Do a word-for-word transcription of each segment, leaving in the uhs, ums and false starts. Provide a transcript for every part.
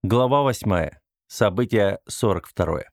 Глава восьмая. Событие сорок второе.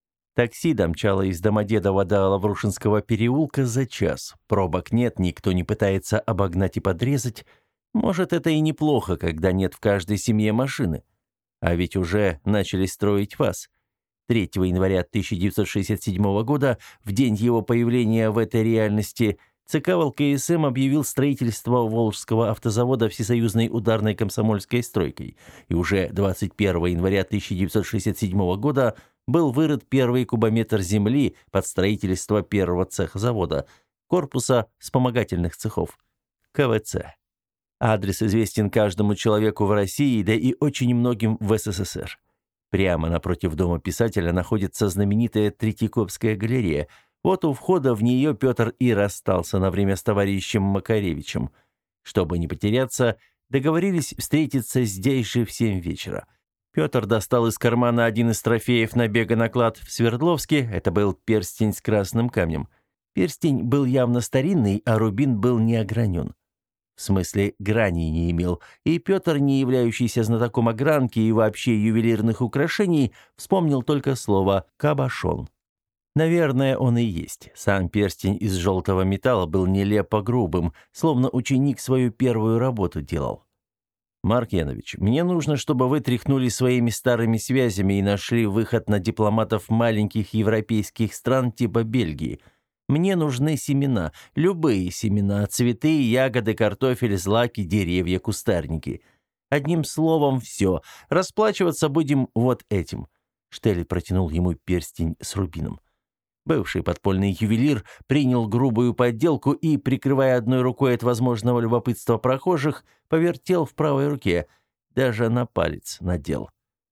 Такси домчало из Домодедово до Лаврушинского переулка за час. Пробок нет, никто не пытается обогнать и подрезать. Может, это и неплохо, когда нет в каждой семье машины. А ведь уже начали строить ВАЗ. третьего января тысяча девятьсот шестьдесят седьмого года, в день его появления в этой реальности, ЦК ВЛКСМ объявил строительство Волжского автозавода всесоюзной ударной комсомольской стройкой. И уже двадцать первого января тысяча девятьсот шестьдесят седьмого года был вырыт первый кубометр земли под строительство первого цеха завода, корпуса вспомогательных цехов, КВЦ. Адрес известен каждому человеку в России, да и очень многим в СССР. Прямо напротив дома писателя находится знаменитая Третьяковская галерея. Вот у входа в нее Петр и расстался на время с товарищем Макаревичем. Чтобы не потеряться, договорились встретиться здесь же в семь вечера. Петр достал из кармана один из трофеев набега на клад в Свердловске. Это был перстень с красным камнем. Перстень был явно старинный, а рубин был не огранен. В смысле, граней не имел. И Петр, не являющийся знатоком огранки и вообще ювелирных украшений, вспомнил только слово «кабошон». Наверное, он и есть. Сам перстень из желтого металла был нелепо грубым, словно ученик свою первую работу делал. «Марк Янович, мне нужно, чтобы вы тряхнули своими старыми связями и нашли выход на дипломатов маленьких европейских стран типа Бельгии. Мне нужны семена, любые семена, цветы, ягоды, картофель, злаки, деревья, кустарники. Одним словом, все. Расплачиваться будем вот этим». Штель протянул ему перстень с рубином. Бывший подпольный ювелир принял грубую подделку и, прикрывая одной рукой от возможного любопытства прохожих, повертел в правой руке, даже на палец надел.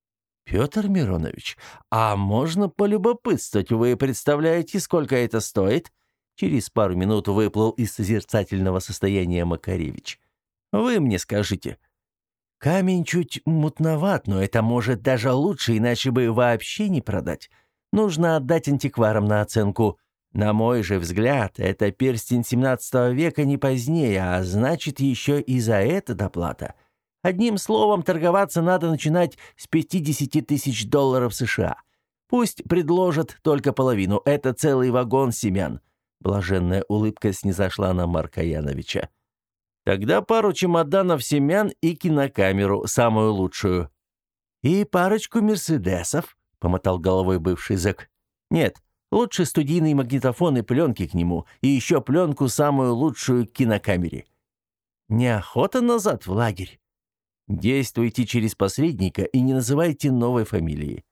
«Петр Миронович, а можно полюбопытствовать? Вы представляете, сколько это стоит?» Через пару минут выплыл из созерцательного состояния Макаревич. «Вы мне скажите». «Камень чуть мутноват, но это может даже лучше, иначе бы вообще не продать. Нужно отдать антикварам на оценку. На мой же взгляд, это перстень семнадцатого века не позднее, а значит, еще и за это доплата. Одним словом, торговаться надо начинать с пятидесяти тысяч долларов США. Пусть предложат только половину, это целый вагон семян». Блаженная улыбка снизошла на Марка Яновича. «Тогда пару чемоданов семян и кинокамеру, самую лучшую». «И парочку мерседесов», — помотал головой бывший зэк. «Нет, лучше студийный магнитофон и пленки к нему, и еще пленку самую лучшую к кинокамере». «Неохота назад в лагерь?» «Действуйте через посредника и не называйте новой фамилии».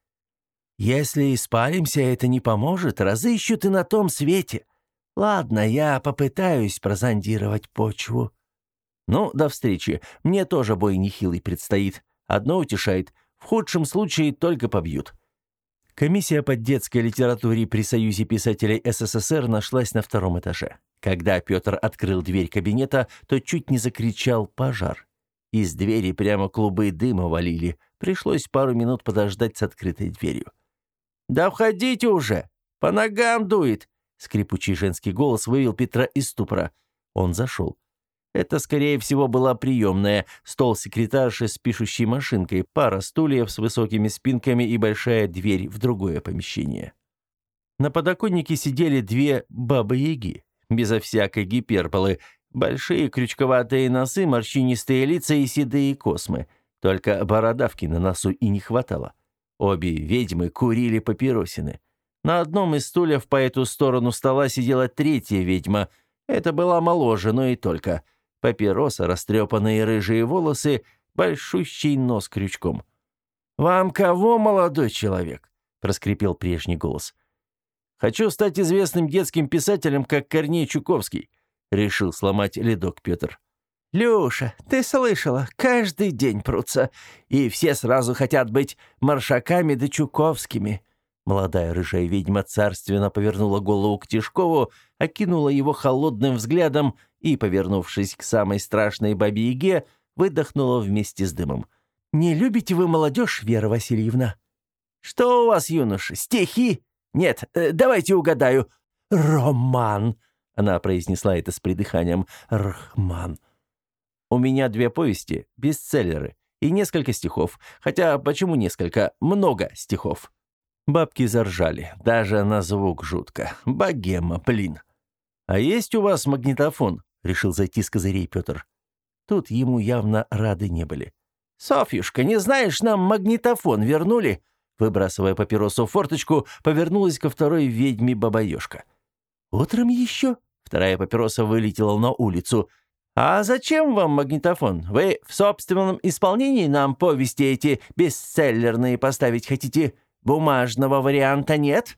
«Если испаримся, это не поможет, разыщут и на том свете. Ладно, я попытаюсь прозондировать почву». «Ну, до встречи. Мне тоже бой нехилый предстоит. Одно утешает. В худшем случае только побьют». Комиссия по детской литературе при Союзе писателей СССР нашлась на втором этаже. Когда Петр открыл дверь кабинета, то чуть не закричал «пожар». Из двери прямо клубы дыма валили. Пришлось пару минут подождать с открытой дверью. «Да входите уже! По ногам дует!» Скрипучий женский голос вывел Петра из ступора. Он зашел. Это, скорее всего, была приемная, стол секретарши с пишущей машинкой, пара стульев с высокими спинками и большая дверь в другое помещение. На подоконнике сидели две бабы-яги, безо всякой гиперболы, большие крючковатые носы, морщинистые лица и седые космы. Только бородавки на носу и не хватало. Обе ведьмы курили папиросины. На одном из стульев по эту сторону стола сидела третья ведьма. Это была моложе, но и только. Папироса, растрепанные рыжие волосы, большущий нос крючком. «Вам кого, молодой человек?» — проскрипел прежний голос. «Хочу стать известным детским писателем, как Корней Чуковский», — решил сломать ледок Петр. «Люша, ты слышала, каждый день прутся, и все сразу хотят быть Маршаками да Чуковскими». Молодая рыжая ведьма царственно повернула голову к Тишкову, окинула его холодным взглядом и, повернувшись к самой страшной бабе-яге, выдохнула вместе с дымом. «Не любите вы молодежь, Вера Васильевна?» «Что у вас, юноши, стихи? Нет, э, давайте угадаю. Роман!» Она произнесла это с придыханием. «Рахман!» «У меня две повести, бестселлеры. И несколько стихов. Хотя почему несколько? Много стихов». Бабки заржали. Даже на звук жутко. Богема, блин. «А есть у вас магнитофон?» — решил зайти с козырей Петр. Тут ему явно рады не были. «Софьюшка, не знаешь, нам магнитофон вернули?» Выбрасывая папиросу в форточку, повернулась ко второй ведьме бабаёшка. «Утром еще?» Вторая папироса вылетела на улицу. «А зачем вам магнитофон? Вы в собственном исполнении нам повести эти бестселлерные поставить хотите? Бумажного варианта нет?»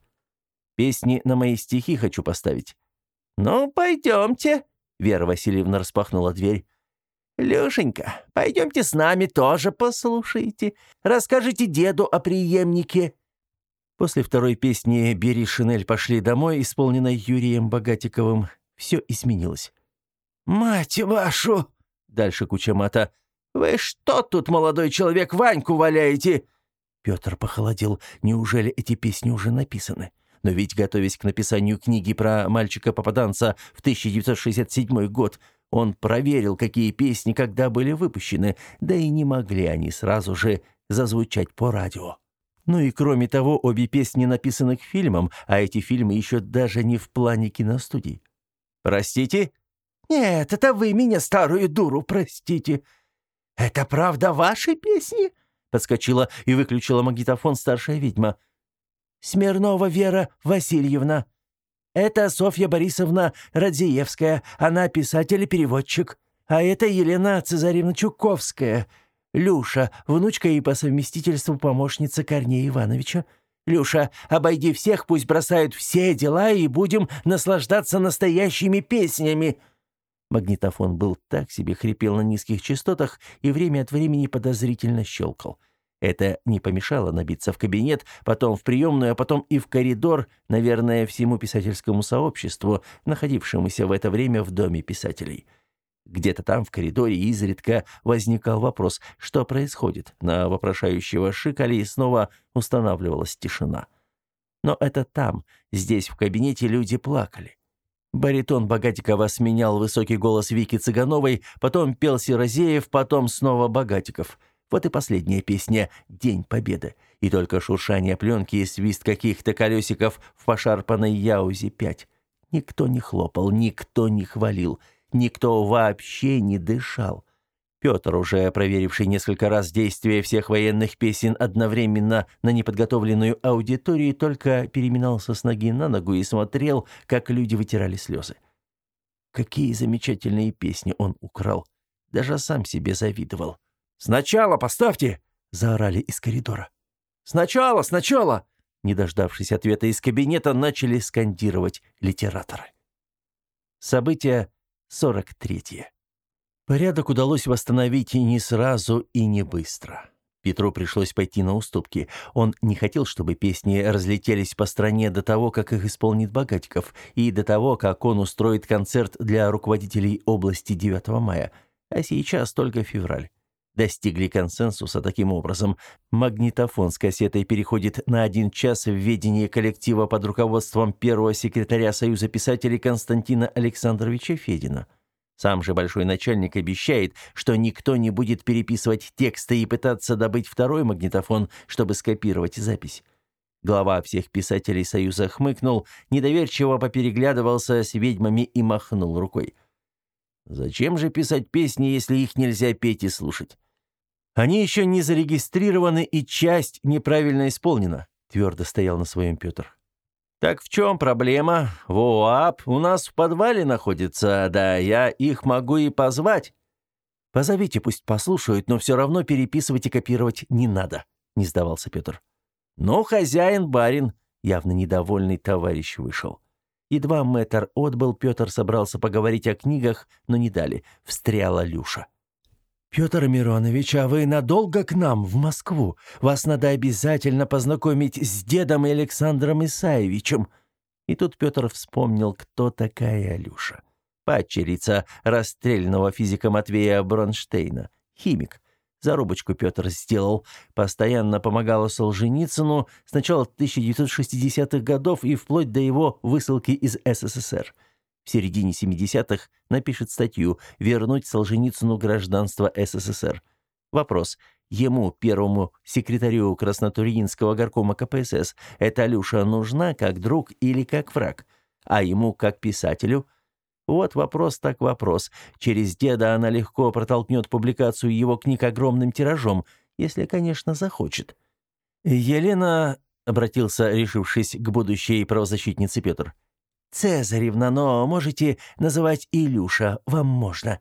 «Песни на мои стихи хочу поставить». «Ну, пойдемте». Вера Васильевна распахнула дверь. «Люшенька, пойдемте с нами тоже послушайте. Расскажите деду о преемнике». После второй песни «Бери шинель, пошли домой», исполненной Юрием Богатиковым, все изменилось. «Мать вашу!» — дальше куча мата. «Вы что тут, молодой человек, Ваньку валяете?» Петр похолодел. Неужели эти песни уже написаны? Но ведь, готовясь к написанию книги про мальчика-попаданца в тысяча девятьсот шестьдесят седьмой год, он проверил, какие песни когда были выпущены, да и не могли они сразу же зазвучать по радио. Ну и кроме того, обе песни написаны к фильмам, а эти фильмы еще даже не в плане киностудий. «Простите?» «Нет, это вы меня, старую дуру, простите». «Это правда ваши песни?» Подскочила и выключила магнитофон старшая ведьма. «Смирнова Вера Васильевна. Это Софья Борисовна Радзиевская, она писатель и переводчик. А это Елена Цезаревна Чуковская. Люша, внучка и по совместительству помощница Корнея Ивановича. Люша, обойди всех, пусть бросают все дела, и будем наслаждаться настоящими песнями». Магнитофон был так себе, хрипел на низких частотах и время от времени подозрительно щелкал. Это не помешало набиться в кабинет, потом в приемную, а потом и в коридор, наверное, всему писательскому сообществу, находившемуся в это время в Доме писателей. Где-то там, в коридоре, изредка возникал вопрос, что происходит. На вопрошающего шикали, и снова устанавливалась тишина. Но это там, здесь, в кабинете, люди плакали. Баритон Богатикова сменял высокий голос Вики Цыгановой, потом пел Сирозеев, потом снова Богатиков. Вот и последняя песня «День Победы». И только шуршание пленки и свист каких-то колесиков в пошарпанной Яузе пять. Никто не хлопал, никто не хвалил, никто вообще не дышал. Петр, уже проверивший несколько раз действие всех военных песен одновременно на неподготовленную аудиторию, только переминался с ноги на ногу и смотрел, как люди вытирали слезы. Какие замечательные песни он украл. Даже сам себе завидовал. «Сначала поставьте!» — заорали из коридора. «Сначала, сначала!» Не дождавшись ответа из кабинета, начали скандировать литераторы. Событие сорок третье. Порядок удалось восстановить и не сразу, и не быстро. Петру пришлось пойти на уступки. Он не хотел, чтобы песни разлетелись по стране до того, как их исполнит Богатиков, и до того, как он устроит концерт для руководителей области девятого мая. А сейчас только февраль. Достигли консенсуса таким образом. Магнитофон с кассетой переходит на один час в ведение коллектива под руководством первого секретаря Союза писателей Константина Александровича Федина. Сам же большой начальник обещает, что никто не будет переписывать тексты и пытаться добыть второй магнитофон, чтобы скопировать запись. Глава всех писателей Союза хмыкнул, недоверчиво попереглядывался с ведьмами и махнул рукой. Зачем же писать песни, если их нельзя петь и слушать? Они еще не зарегистрированы, и часть неправильно исполнена, твердо стоял на своем Петр. «Так в чем проблема? ВОАП у нас в подвале находится, да я их могу и позвать». «Позовите, пусть послушают, но все равно переписывать и копировать не надо», — не сдавался Петр. «Ну, хозяин-барин», — явно недовольный товарищ вышел. Едва мэтр отбыл, Петр собрался поговорить о книгах, но не дали. Встряла Люша. «Петр Миронович, а вы надолго к нам, в Москву? Вас надо обязательно познакомить с дедом Александром Исаевичем». И тут Петр вспомнил, кто такая Люша. Падчерица расстрелянного физика Матвея Бронштейна. Химик. Зарубочку Петр сделал. Постоянно помогала Солженицыну с начала тысяча девятьсот шестидесятых годов и вплоть до его высылки из СССР. В середине семидесятых напишет статью «Вернуть Солженицыну гражданство СССР». Вопрос. Ему, первому секретарю Краснотурьинского горкома ка пэ эс эс, эта Люша нужна как друг или как враг? А ему, как писателю? Вот вопрос так вопрос. Через деда она легко протолкнет публикацию его книг огромным тиражом, если, конечно, захочет. «Елена», — обратился, решившись к будущей правозащитнице Петр, — «Цезаревна, но можете называть Илюша, вам можно».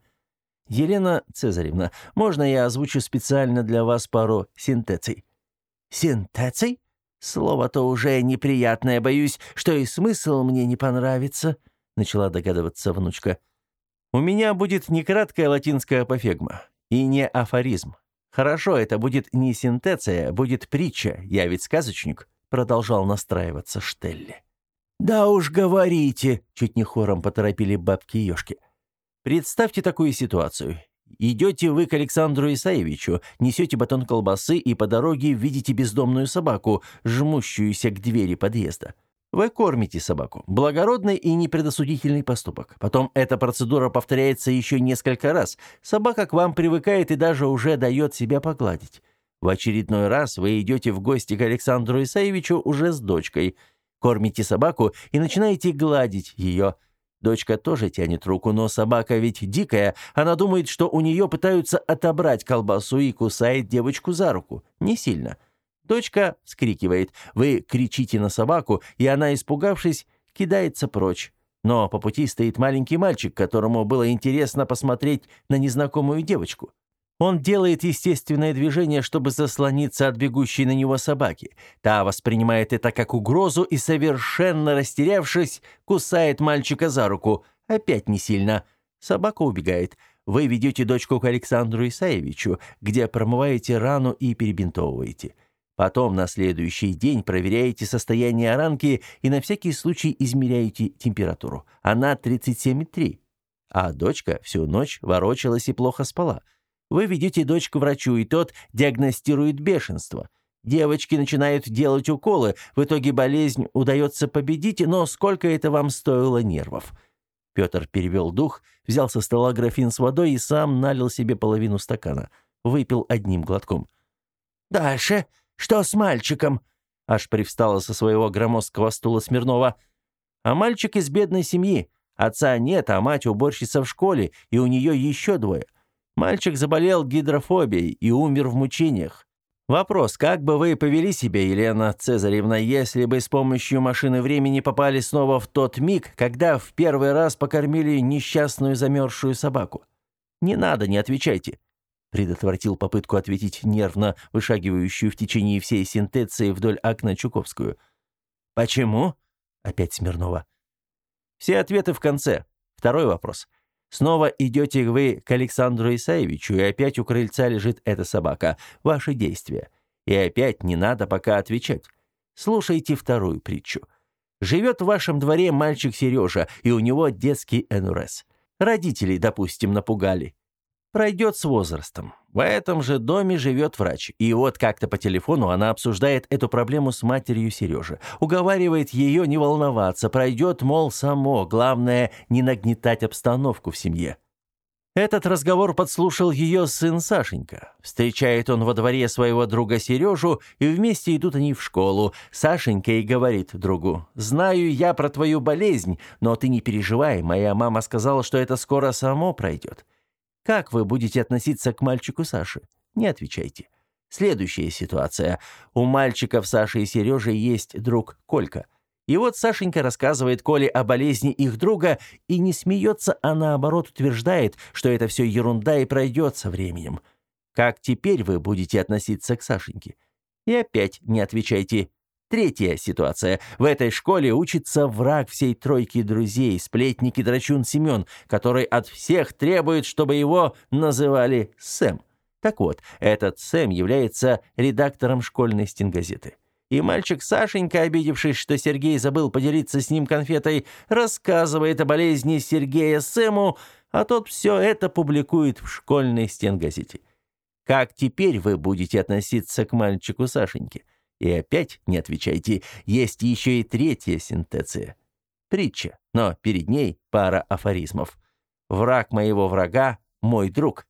«Елена Цезаревна, можно я озвучу специально для вас пару синтеций?» «Синтеций? Слово-то уже неприятное, боюсь, что и смысл мне не понравится», — начала догадываться внучка. «У меня будет не краткая латинская апофегма и не афоризм. Хорошо, это будет не синтеция, будет притча, я ведь сказочник», — продолжал настраиваться Штелли. «Да уж говорите», — чуть не хором поторопили бабки-ешки. Представьте такую ситуацию. Идете вы к Александру Исаевичу, несете батон колбасы и по дороге видите бездомную собаку, жмущуюся к двери подъезда. Вы кормите собаку. Благородный и непредосудительный поступок. Потом эта процедура повторяется еще несколько раз. Собака к вам привыкает и даже уже дает себя погладить. В очередной раз вы идете в гости к Александру Исаевичу уже с дочкой. Кормите собаку и начинаете гладить ее. Дочка тоже тянет руку, но собака ведь дикая. Она думает, что у нее пытаются отобрать колбасу и кусает девочку за руку. Не сильно. Дочка вскрикивает. Вы кричите на собаку, и она, испугавшись, кидается прочь. Но по пути стоит маленький мальчик, которому было интересно посмотреть на незнакомую девочку. Он делает естественное движение, чтобы заслониться от бегущей на него собаки. Та воспринимает это как угрозу и, совершенно растерявшись, кусает мальчика за руку. Опять не сильно. Собака убегает. Вы ведете дочку к Александру Исаевичу, где промываете рану и перебинтовываете. Потом на следующий день проверяете состояние ранки и на всякий случай измеряете температуру. Она тридцать семь и три. А дочка всю ночь ворочалась и плохо спала. Вы ведете дочь к врачу, и тот диагностирует бешенство. Девочки начинают делать уколы, в итоге болезнь удается победить, но сколько это вам стоило нервов? Петр перевел дух, взял со стола графин с водой и сам налил себе половину стакана. Выпил одним глотком. «Дальше? Что с мальчиком?» Аж привстала со своего громоздкого стула Смирнова. «А мальчик из бедной семьи. Отца нет, а мать уборщица в школе, и у нее еще двое. Мальчик заболел гидрофобией и умер в мучениях. Вопрос, как бы вы повели себя, Елена Цезаревна, если бы с помощью машины времени попали снова в тот миг, когда в первый раз покормили несчастную замерзшую собаку? Не надо, не отвечайте», — предотвратил попытку ответить нервно вышагивающую в течение всей синтеции вдоль окна Чуковскую. «Почему?» — опять Смирнова. «Все ответы в конце. Второй вопрос. Снова идете вы к Александру Исаевичу, и опять у крыльца лежит эта собака. Ваши действия. И опять не надо пока отвечать. Слушайте вторую притчу. Живет в вашем дворе мальчик Сережа, и у него детский эн эр эс. Родителей, допустим, напугали. Пройдет с возрастом. В этом же доме живет врач. И вот как-то по телефону она обсуждает эту проблему с матерью Сережи. Уговаривает ее не волноваться. Пройдет, мол, само. Главное, не нагнетать обстановку в семье. Этот разговор подслушал ее сын Сашенька. Встречает он во дворе своего друга Сережу, и вместе идут они в школу. Сашенька и говорит другу: «Знаю я про твою болезнь, но ты не переживай. Моя мама сказала, что это скоро само пройдет». Как вы будете относиться к мальчику Саши? Не отвечайте. Следующая ситуация. У мальчиков Саши и Сережи есть друг Колька. И вот Сашенька рассказывает Коле о болезни их друга и не смеется, а наоборот утверждает, что это все ерунда и пройдет со временем. Как теперь вы будете относиться к Сашеньке? И опять не отвечайте. Третья ситуация. В этой школе учится враг всей тройки друзей, сплетник и драчун Семен, который от всех требует, чтобы его называли Сэм. Так вот, этот Сэм является редактором школьной стенгазеты. И мальчик Сашенька, обидевшись, что Сергей забыл поделиться с ним конфетой, рассказывает о болезни Сергея Сэму, а тот все это публикует в школьной стенгазете. Как теперь вы будете относиться к мальчику Сашеньке? И опять не отвечайте. Есть еще и третья синтеция. Притча, но перед ней пара афоризмов. «Враг моего врага – мой друг».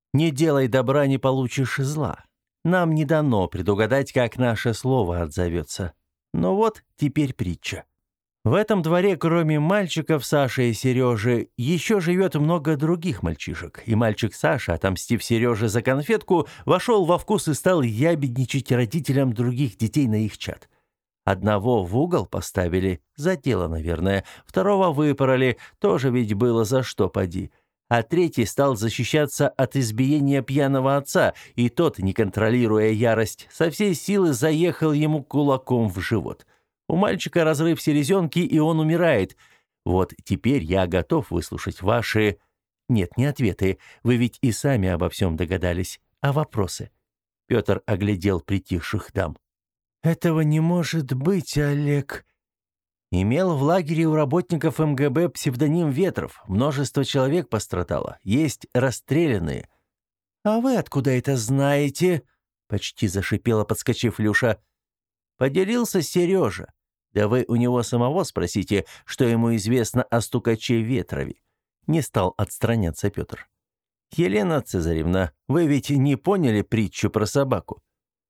Не делай добра, не получишь зла. Нам не дано предугадать, как наше слово отзовется. Но вот теперь притча. В этом дворе, кроме мальчиков Саши и Сережи, еще живет много других мальчишек. И мальчик Саша, отомстив Сереже за конфетку, вошел во вкус и стал ябедничать родителям других детей на их чад. Одного в угол поставили, за дело, наверное, второго выпороли, тоже ведь было за что поди. А третий стал защищаться от избиения пьяного отца, и тот, не контролируя ярость, со всей силы заехал ему кулаком в живот. У мальчика разрыв селезенки, и он умирает. Вот теперь я готов выслушать ваши... Нет, не ответы. Вы ведь и сами обо всем догадались. А вопросы?» Петр оглядел притихших дам. «Этого не может быть, Олег». Имел в лагере у работников эм гэ бэ псевдоним Ветров. Множество человек пострадало. Есть расстрелянные. «А вы откуда это знаете?» Почти зашипела, подскочив Люша. Поделился Сережа. Да вы у него самого спросите, что ему известно о стукаче Ветрове. Не стал отстраняться Петр. «Елена Цезаревна, вы ведь не поняли притчу про собаку?»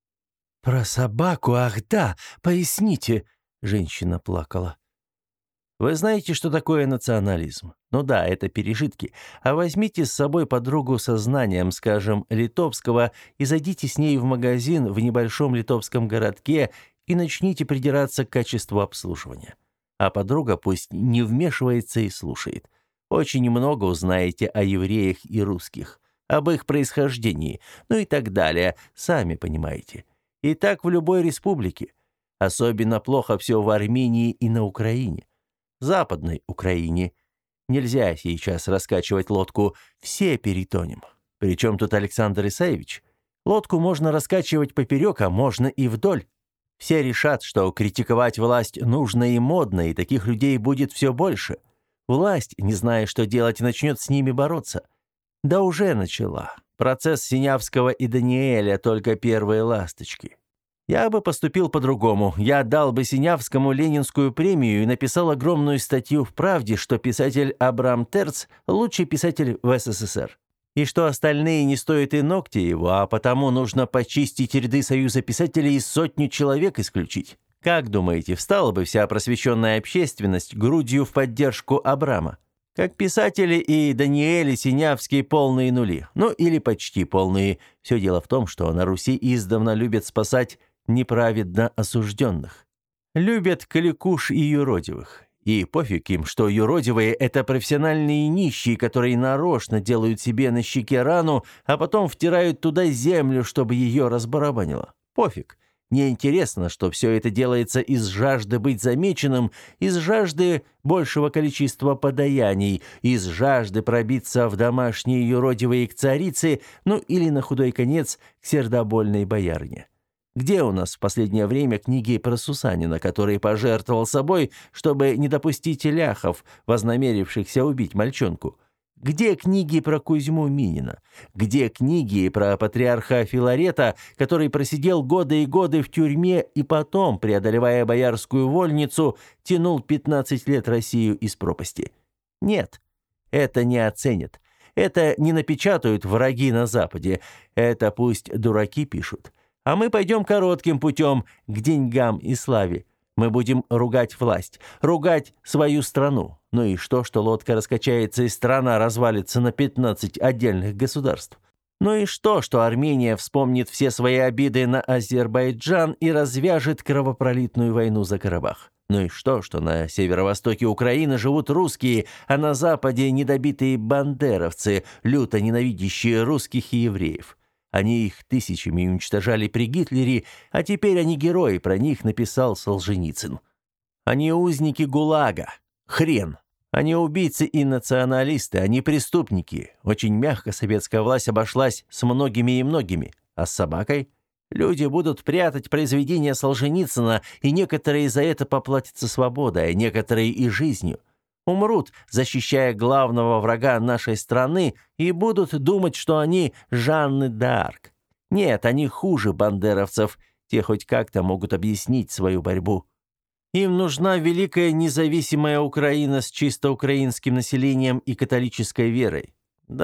«Про собаку? Ах да! Поясните!» Женщина плакала. «Вы знаете, что такое национализм? Ну да, это пережитки. А возьмите с собой подругу со знанием, скажем, литовского, и зайдите с ней в магазин в небольшом литовском городке и начните придираться к качеству обслуживания. А подруга пусть не вмешивается и слушает. Очень много узнаете о евреях и русских, об их происхождении, ну и так далее, сами понимаете. И так в любой республике. Особенно плохо все в Армении и на Украине. Западной Украине. Нельзя сейчас раскачивать лодку, все перетонем. Причем тут Александр Исаевич? Лодку можно раскачивать поперек, а можно и вдоль. Все решат, что критиковать власть нужно и модно, и таких людей будет все больше. Власть, не зная, что делать, начнет с ними бороться. Да уже начала. Процесс Синявского и Даниэля только первые ласточки. Я бы поступил по-другому. Я дал бы Синявскому Ленинскую премию и написал огромную статью в «Правде», что писатель Абрам Терц – лучший писатель в эс эс эс эр. И что остальные не стоят и ногти его, а потому нужно почистить ряды Союза писателей и сотню человек исключить. Как думаете, встала бы вся просвещенная общественность грудью в поддержку Абрама? Как писатели и Даниэль, и Синявский полные нули. Ну или почти полные. Все дело в том, что на Руси издавна любят спасать неправедно осужденных. Любят кликуш и юродивых. И пофиг им, что юродивые – это профессиональные нищие, которые нарочно делают себе на щеке рану, а потом втирают туда землю, чтобы ее разбарабанило. Пофиг. Мне интересно, что все это делается из жажды быть замеченным, из жажды большего количества подаяний, из жажды пробиться в домашние юродивые к царице, ну или на худой конец к сердобольной боярне. Где у нас в последнее время книги про Сусанина, который пожертвовал собой, чтобы не допустить ляхов, вознамерившихся убить мальчонку? Где книги про Кузьму Минина? Где книги про патриарха Филарета, который просидел годы и годы в тюрьме и потом, преодолевая боярскую вольницу, тянул пятнадцать лет Россию из пропасти? Нет, это не оценят. Это не напечатают враги на Западе. Это пусть дураки пишут. А мы пойдем коротким путем к деньгам и славе. Мы будем ругать власть, ругать свою страну. Ну и что, что лодка раскачается и страна развалится на пятнадцать отдельных государств? Ну и что, что Армения вспомнит все свои обиды на Азербайджан и развяжет кровопролитную войну за Карабах? Ну и что, что на северо-востоке Украины живут русские, а на западе недобитые бандеровцы, люто ненавидящие русских и евреев? Они их тысячами уничтожали при Гитлере, а теперь они герои, про них написал Солженицын. Они узники ГУЛАГа. Хрен. Они убийцы и националисты, они преступники. Очень мягко советская власть обошлась с многими и многими. А с собакой? Люди будут прятать произведения Солженицына, и некоторые за это поплатятся свободой, а некоторые и жизнью. Умрут, защищая главного врага нашей страны, и будут думать, что они Жанны д'Арк. Нет, они хуже бандеровцев, те хоть как-то могут объяснить свою борьбу. Им нужна великая независимая Украина с чисто украинским населением и католической верой. Да,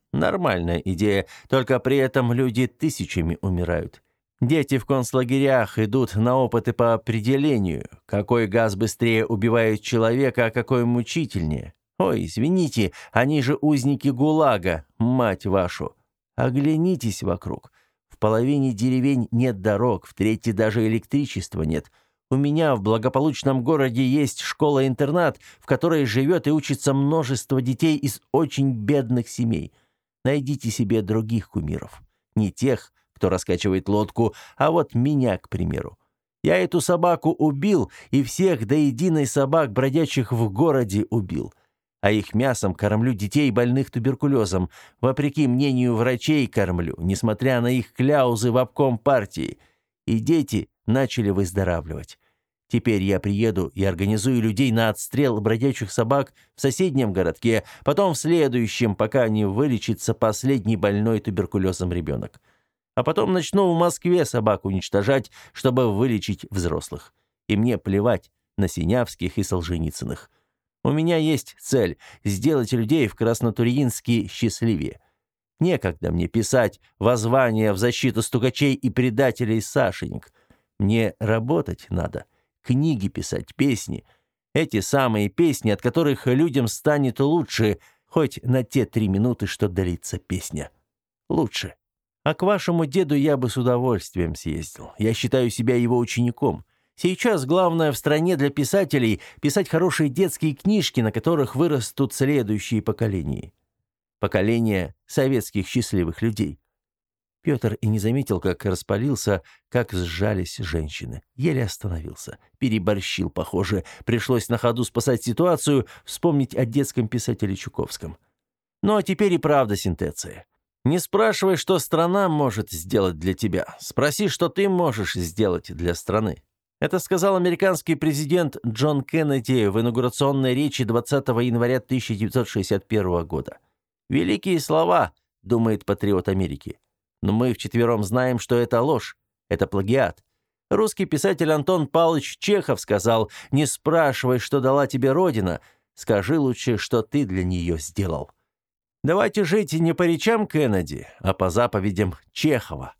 Нормальная идея, только при этом люди тысячами умирают. Дети в концлагерях идут на опыты по определению, какой газ быстрее убивает человека, а какой мучительнее. Ой, извините, они же узники ГУЛАГа, мать вашу. Оглянитесь вокруг. В половине деревень нет дорог, в трети даже электричества нет. У меня в благополучном городе есть школа-интернат, в которой живет и учится множество детей из очень бедных семей. Найдите себе других кумиров. Не тех, кто раскачивает лодку, а вот меня, к примеру. Я эту собаку убил, и всех до единой собак, бродячих в городе, убил. А их мясом кормлю детей, больных туберкулезом. Вопреки мнению врачей кормлю, несмотря на их кляузы в обком партии. И дети начали выздоравливать. Теперь я приеду и организую людей на отстрел бродячих собак в соседнем городке, потом в следующем, пока не вылечится последний больной туберкулезом ребенок. А потом начну в Москве собак уничтожать, чтобы вылечить взрослых. И мне плевать на Синявских и Солженицыных. У меня есть цель – сделать людей в Краснотурьинске счастливее. Некогда мне писать воззвания в защиту стукачей и предателей Сашенек. Мне работать надо, книги писать, песни. Эти самые песни, от которых людям станет лучше, хоть на те три минуты, что длится песня. Лучше. А к вашему деду я бы с удовольствием съездил. Я считаю себя его учеником. Сейчас главное в стране для писателей – писать хорошие детские книжки, на которых вырастут следующие поколения. Поколение советских счастливых людей. Петр и не заметил, как распалился, как сжались женщины. Еле остановился. Переборщил, похоже. Пришлось на ходу спасать ситуацию, вспомнить о детском писателе Чуковском. Ну а теперь и правда синтеция. Не спрашивай, что страна может сделать для тебя. Спроси, что ты можешь сделать для страны. Это сказал американский президент Джон Кеннеди в инаугурационной речи двадцатого января тысяча девятьсот шестьдесят первого года. «Великие слова», — думает патриот Америки. Но мы вчетвером знаем, что это ложь, это плагиат. Русский писатель Антон Павлович Чехов сказал: «Не спрашивай, что дала тебе Родина, скажи лучше, что ты для нее сделал». Давайте жить не по речам Кеннеди, а по заповедям Чехова.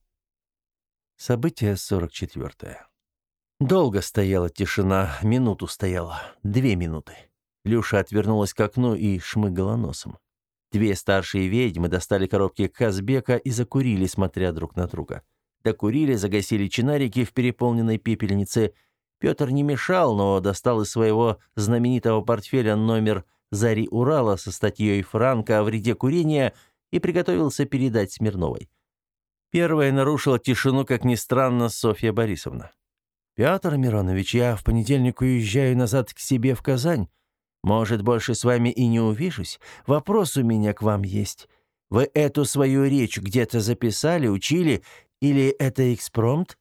Событие сорок четвёртое. Долго стояла тишина, минуту стояла, две минуты. Люша отвернулась к окну и шмыгала носом. Две старшие ведьмы достали коробки Казбека и закурили, смотря друг на друга. Докурили, загасили чинарики в переполненной пепельнице. Петр не мешал, но достал из своего знаменитого портфеля номер «Зари Урала» со статьей Франка о вреде курения и приготовился передать Смирновой. Первая нарушила тишину, как ни странно, Софья Борисовна. «Петр Миронович, я в понедельник уезжаю назад к себе в Казань. Может, больше с вами и не увижусь? Вопрос у меня к вам есть. Вы эту свою речь где-то записали, учили, или это экспромт?»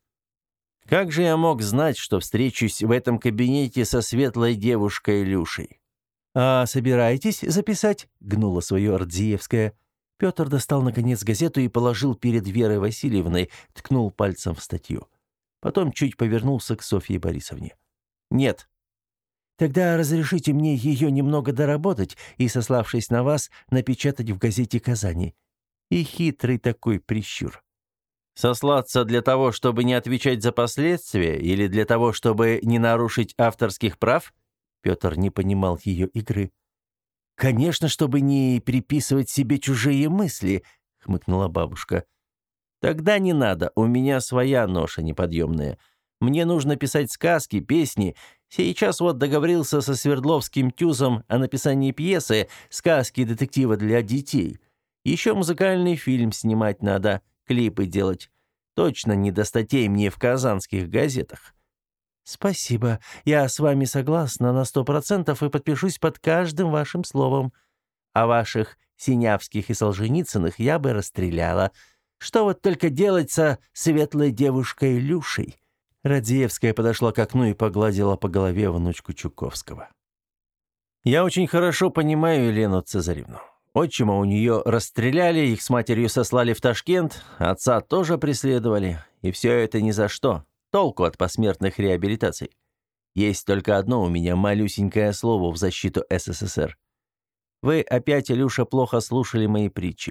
Как же я мог знать, что встречусь в этом кабинете со светлой девушкой Люшей? «А собираетесь записать?» — гнула свое Ардзиевская. Петр достал, наконец, газету и положил перед Верой Васильевной, ткнул пальцем в статью. Потом чуть повернулся к Софье Борисовне. «Нет». «Тогда разрешите мне ее немного доработать и, сославшись на вас, напечатать в газете «Казани». И хитрый такой прищур. Сослаться для того, чтобы не отвечать за последствия, или для того, чтобы не нарушить авторских прав?» Петр не понимал ее игры. «Конечно, чтобы не приписывать себе чужие мысли», — хмыкнула бабушка. «Тогда не надо, у меня своя ноша неподъемная. Мне нужно писать сказки, песни. Сейчас вот договорился со Свердловским ТЮЗом о написании пьесы «Сказки детектива для детей». Еще музыкальный фильм снимать надо, клипы делать. Точно не до статей мне в казанских газетах». «Спасибо. Я с вами согласна на сто процентов и подпишусь под каждым вашим словом. А ваших Синявских и Солженицыных я бы расстреляла. Что вот только делать со светлой девушкой Люшей?» Радзиевская подошла к окну и погладила по голове внучку Чуковского. «Я очень хорошо понимаю Елену Цезаревну. Отчима у нее расстреляли, их с матерью сослали в Ташкент, отца тоже преследовали. И все это ни за что. Толку от посмертных реабилитаций. Есть только одно у меня малюсенькое слово в защиту СССР. Вы опять, Илюша, плохо слушали мои притчи.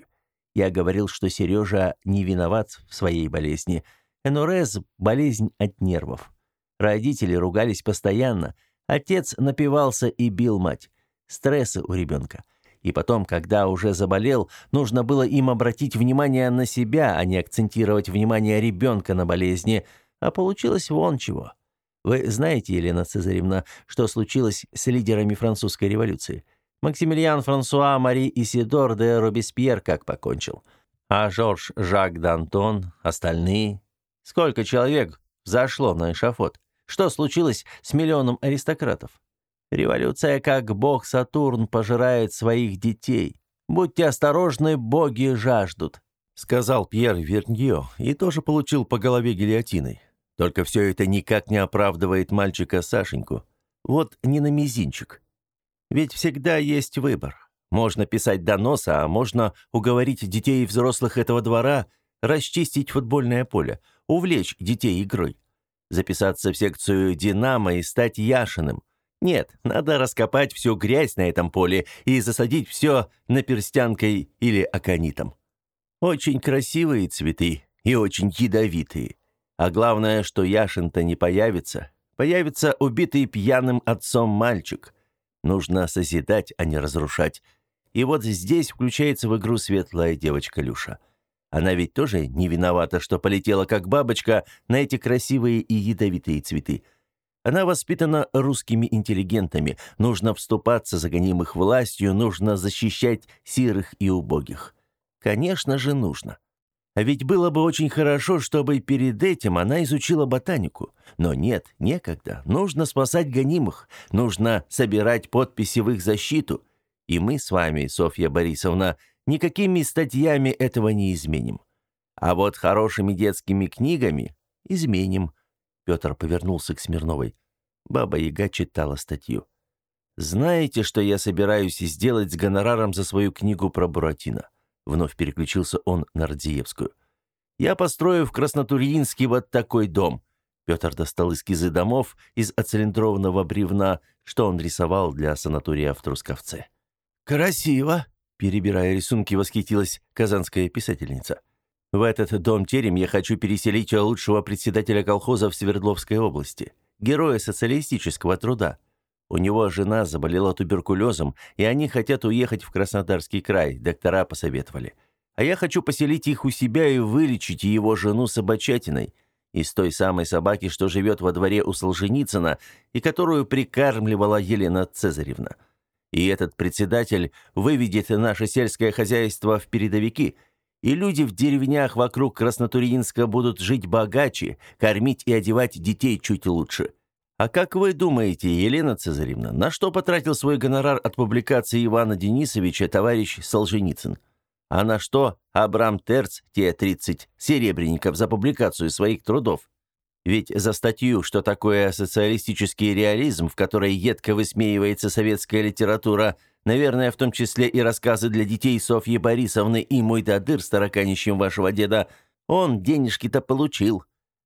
Я говорил, что Сережа не виноват в своей болезни. Энурез – болезнь от нервов. Родители ругались постоянно. Отец напивался и бил мать. Стрессы у ребенка. И потом, когда уже заболел, нужно было им обратить внимание на себя, а не акцентировать внимание ребенка на болезни. А получилось вон чего. Вы знаете, Елена Цезаревна, что случилось с лидерами французской революции? Максимилиан Франсуа Мари Исидор де Робеспьер как покончил. А Жорж Жак д'Антон, остальные? Сколько человек взошло на эшафот? Что случилось с миллионом аристократов? Революция, как бог Сатурн, пожирает своих детей. Будьте осторожны, боги жаждут», — сказал Пьер Вернье и тоже получил по голове гильотиной. Только все это никак не оправдывает мальчика Сашеньку. Вот не на мизинчик. Ведь всегда есть выбор. Можно писать доносы, а можно уговорить детей и взрослых этого двора расчистить футбольное поле, увлечь детей игрой. Записаться в секцию «Динамо» и стать Яшиным. Нет, надо раскопать всю грязь на этом поле и засадить все наперстянкой или аконитом. Очень красивые цветы и очень ядовитые. А главное, что Яшин-то не появится. Появится убитый пьяным отцом мальчик. Нужно созидать, а не разрушать. И вот здесь включается в игру светлая девочка Люша. Она ведь тоже не виновата, что полетела как бабочка на эти красивые и ядовитые цветы. Она воспитана русскими интеллигентами. Нужно вступаться за гонимых властью, нужно защищать сирых и убогих. Конечно же, нужно. А ведь было бы очень хорошо, чтобы перед этим она изучила ботанику. Но нет, некогда. Нужно спасать гонимых. Нужно собирать подписи в их защиту. И мы с вами, Софья Борисовна, никакими статьями этого не изменим. А вот хорошими детскими книгами изменим. Петр повернулся к Смирновой. Баба-Яга читала статью. «Знаете, что я собираюсь сделать с гонораром за свою книгу про Буратино?» Вновь переключился он на Радзиевскую. «Я построю в Краснотурьинске вот такой дом». Петр достал эскизы домов из оцилиндрованного бревна, что он рисовал для санатория в Трусковце. «Красиво!» – перебирая рисунки, восхитилась казанская писательница. «В этот дом-терем я хочу переселить лучшего председателя колхоза в Свердловской области, героя социалистического труда. У него жена заболела туберкулезом, и они хотят уехать в Краснодарский край, доктора посоветовали. А я хочу поселить их у себя и вылечить его жену собачатиной, из той самой собаки, что живет во дворе у Солженицына и которую прикармливала Елена Цезаревна. И этот председатель выведет наше сельское хозяйство в передовики, и люди в деревнях вокруг Краснотурьинска будут жить богаче, кормить и одевать детей чуть лучше. А как вы думаете, Елена Цезаревна, на что потратил свой гонорар от публикации Ивана Денисовича товарищ Солженицын? А на что Абрам Терц те тридцать серебряников за публикацию своих трудов? Ведь за статью «Что такое социалистический реализм», в которой едко высмеивается советская литература, наверное, в том числе и рассказы для детей Софьи Борисовны и «Мой дадыр с тараканищем вашего деда», он денежки-то получил.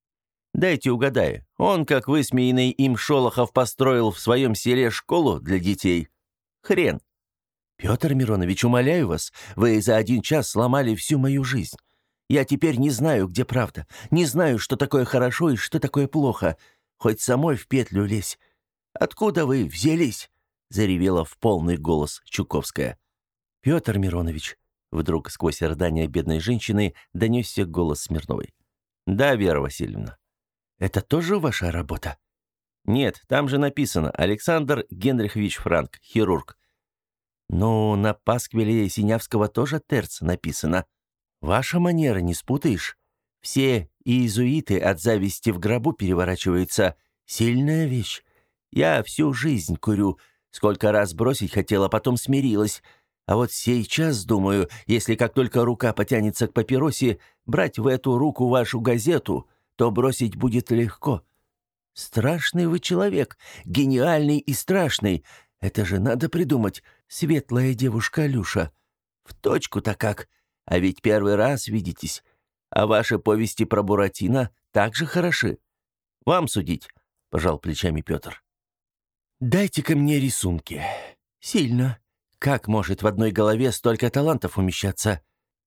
Дайте угадаю, он, как высмеянный им Шолохов, построил в своем селе школу для детей? Хрен. Петр Миронович, умоляю вас, вы за один час сломали всю мою жизнь. Я теперь не знаю, где правда, не знаю, что такое хорошо и что такое плохо. Хоть самой в петлю лезь. Откуда вы взялись? Заревела в полный голос Чуковская. Петр Миронович, вдруг сквозь рыдания бедной женщины донесся голос Смирновой. Да, Вера Васильевна. Это тоже ваша работа? Нет, там же написано Александр Генрихович Франк, хирург. Ну, на пасквиле Синявского тоже Терц написано. Ваша манера, не спутаешь. Все иезуиты от зависти в гробу переворачиваются. Сильная вещь. Я всю жизнь курю. Сколько раз бросить хотела, потом смирилась. А вот сейчас, думаю, если как только рука потянется к папиросе, брать в эту руку вашу газету, то бросить будет легко. Страшный вы человек, гениальный и страшный. Это же надо придумать, светлая девушка Люша. В точку-то как. А ведь первый раз видитесь. А ваши повести про Буратино так же хороши. Вам судить, пожал плечами Петр. Дайте-ка мне рисунки. Сильно. Как может в одной голове столько талантов умещаться?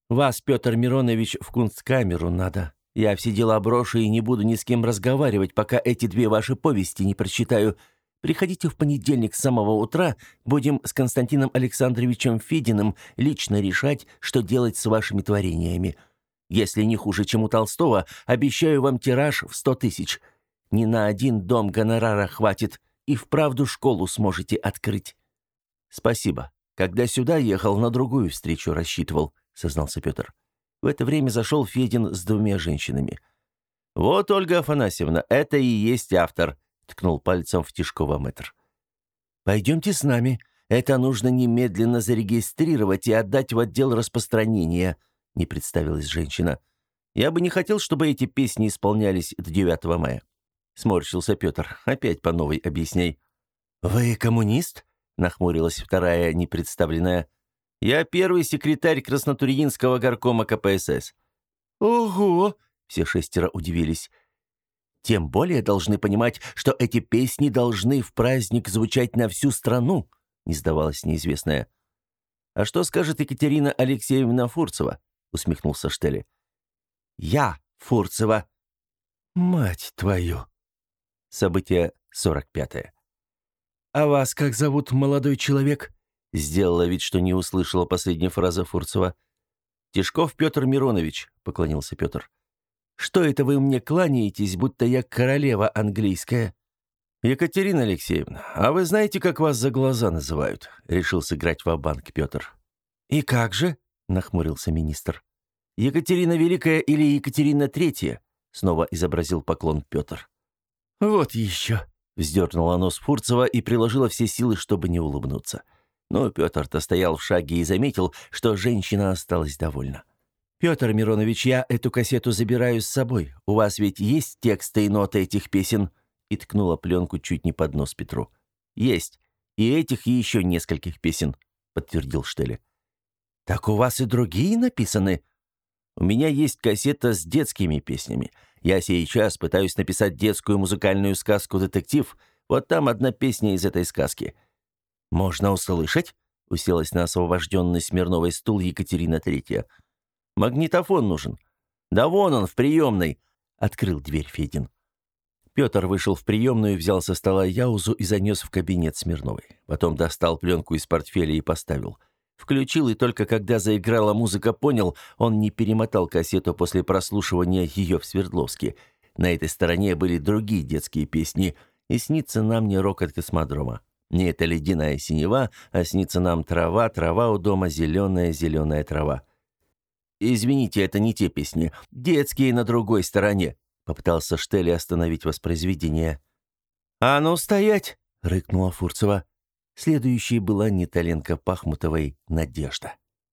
Вас, Петр Миронович, в кунсткамеру надо. Я все дела брошу и не буду ни с кем разговаривать, пока эти две ваши повести не прочитаю. Приходите в понедельник с самого утра, будем с Константином Александровичем Фединым лично решать, что делать с вашими творениями. Если не хуже, чем у Толстого, обещаю вам тираж в сто тысяч. Ни на один дом гонорара хватит, и вправду школу сможете открыть». «Спасибо. Когда сюда ехал, на другую встречу рассчитывал», — сознался Петр. В это время зашел Федин с двумя женщинами. «Вот, Ольга Афанасьевна, это и есть автор», — ткнул пальцем в Тишкова мэтр. «Пойдемте с нами. Это нужно немедленно зарегистрировать и отдать в отдел распространения», — не представилась женщина. «Я бы не хотел, чтобы эти песни исполнялись до девятого мая». Сморщился Петр. «Опять по новой объясняй». «Вы коммунист?» — нахмурилась вторая непредставленная. «Я первый секретарь Краснотурьинского горкома ка пэ эс эс». «Ого!» — все шестеро удивились. «Тем более должны понимать, что эти песни должны в праздник звучать на всю страну», — не сдавалась неизвестная. «А что скажет Екатерина Алексеевна Фурцева?» — усмехнулся Штелли. «Я Фурцева». «Мать твою!» Событие сорок пятое. «А вас как зовут, молодой человек?» Сделала вид, что не услышала последней фразы Фурцева. «Тишков Петр Миронович», — поклонился Петр. «Что это вы мне кланяетесь, будто я королева английская?» «Екатерина Алексеевна, а вы знаете, как вас за глаза называют?» — решил сыграть ва-банк Петр. «И как же?» — нахмурился министр. «Екатерина Великая или Екатерина Третья?» — снова изобразил поклон Петр. «Вот еще!» — вздернула нос Фурцева и приложила все силы, чтобы не улыбнуться. Но Петр-то стоял в шаге и заметил, что женщина осталась довольна. «Петр Миронович, я эту кассету забираю с собой. У вас ведь есть тексты и ноты этих песен?» И ткнула пленку чуть не под нос Петру. «Есть. И этих, и еще нескольких песен», — подтвердил Штелли. «Так у вас и другие написаны?» «У меня есть кассета с детскими песнями. Я сейчас пытаюсь написать детскую музыкальную сказку-детектив. Вот там одна песня из этой сказки». «Можно услышать?» — уселась на освобожденный Смирновой стул Екатерина Третья. «Магнитофон нужен». «Да вон он, в приемной», — открыл дверь Федин. Петр вышел в приемную, взял со стола яузу и занес в кабинет Смирновой. Потом достал пленку из портфеля и поставил. Включил, и только когда заиграла музыка, понял, он не перемотал кассету после прослушивания ее в Свердловске. На этой стороне были другие детские песни. «И снится нам не рокот космодрома». Не это ледяная синева, а снится нам трава, трава у дома, зеленая, зеленая трава. «Извините, это не те песни. Детские на другой стороне», — попытался Штелли остановить воспроизведение. «А ну, стоять!» — рыкнула Фурцева. Следующей была Нетоленко-Пахмутовой «Надежда».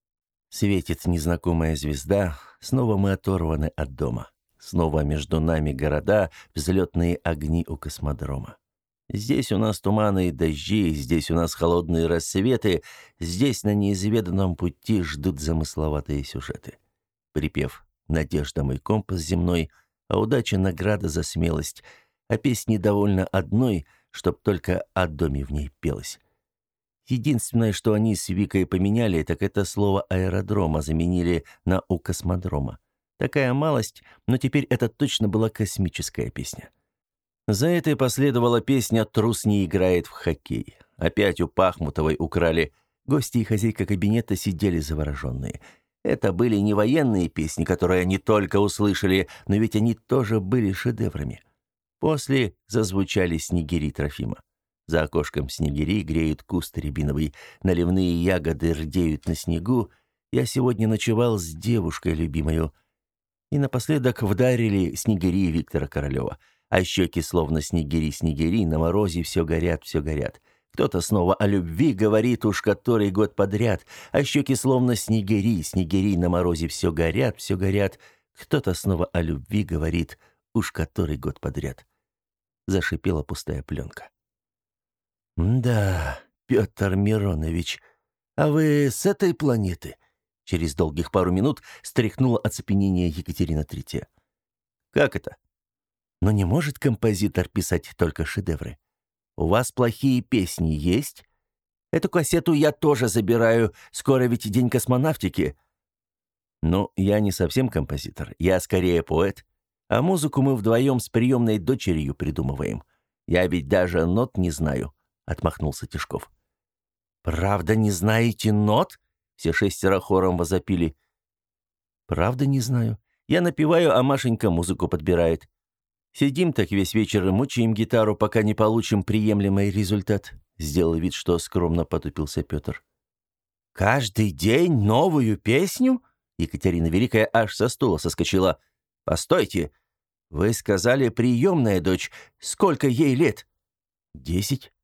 Светит незнакомая звезда, снова мы оторваны от дома. Снова между нами города, взлетные огни у космодрома. Здесь у нас туманы и дожди, здесь у нас холодные рассветы, здесь на неизведанном пути ждут замысловатые сюжеты. Припев «Надежда мой компас земной», а удача награда за смелость, а песни довольно одной, чтоб только о доме в ней пелось. Единственное, что они с Викой поменяли, так это слово «аэродрома» заменили на «у космодрома». Такая малость, но теперь это точно была космическая песня. За этой последовала песня «Трус не играет в хоккей». Опять у Пахмутовой украли. Гости и хозяйка кабинета сидели завороженные. Это были не военные песни, которые они только услышали, но ведь они тоже были шедеврами. После зазвучали снегири Трофима. За окошком снегири греют куст рябиновый, наливные ягоды рдеют на снегу. Я сегодня ночевал с девушкой любимою. И напоследок вдарили снегири Виктора Королева. А щеки словно снегири-снегири, на морозе все горят, все горят. Кто-то снова о любви говорит уж который год подряд. А щеки словно снегири, снегири, на морозе все горят, все горят. Кто-то снова о любви говорит уж который год подряд. Зашипела пустая пленка. «Да, Петр Миронович, а вы с этой планеты?» Через долгих пару минут стряхнула оцепенение Екатерина Третья. «Как это?» «Но не может композитор писать только шедевры. У вас плохие песни есть? Эту кассету я тоже забираю. Скоро ведь день космонавтики». Ну, я не совсем композитор, я скорее поэт. А музыку мы вдвоем с приемной дочерью придумываем. Я ведь даже нот не знаю», — отмахнулся Тишков. «Правда не знаете нот?» — все шестеро хором возопили. «Правда не знаю. Я напеваю, а Машенька музыку подбирает. Сидим так весь вечер и мучаем гитару, пока не получим приемлемый результат», — сделал вид, что скромно потупился Петр. «Каждый день новую песню?» Екатерина Великая аж со стула соскочила. «Постойте! Вы сказали, приемная дочь. Сколько ей лет?» «Десять».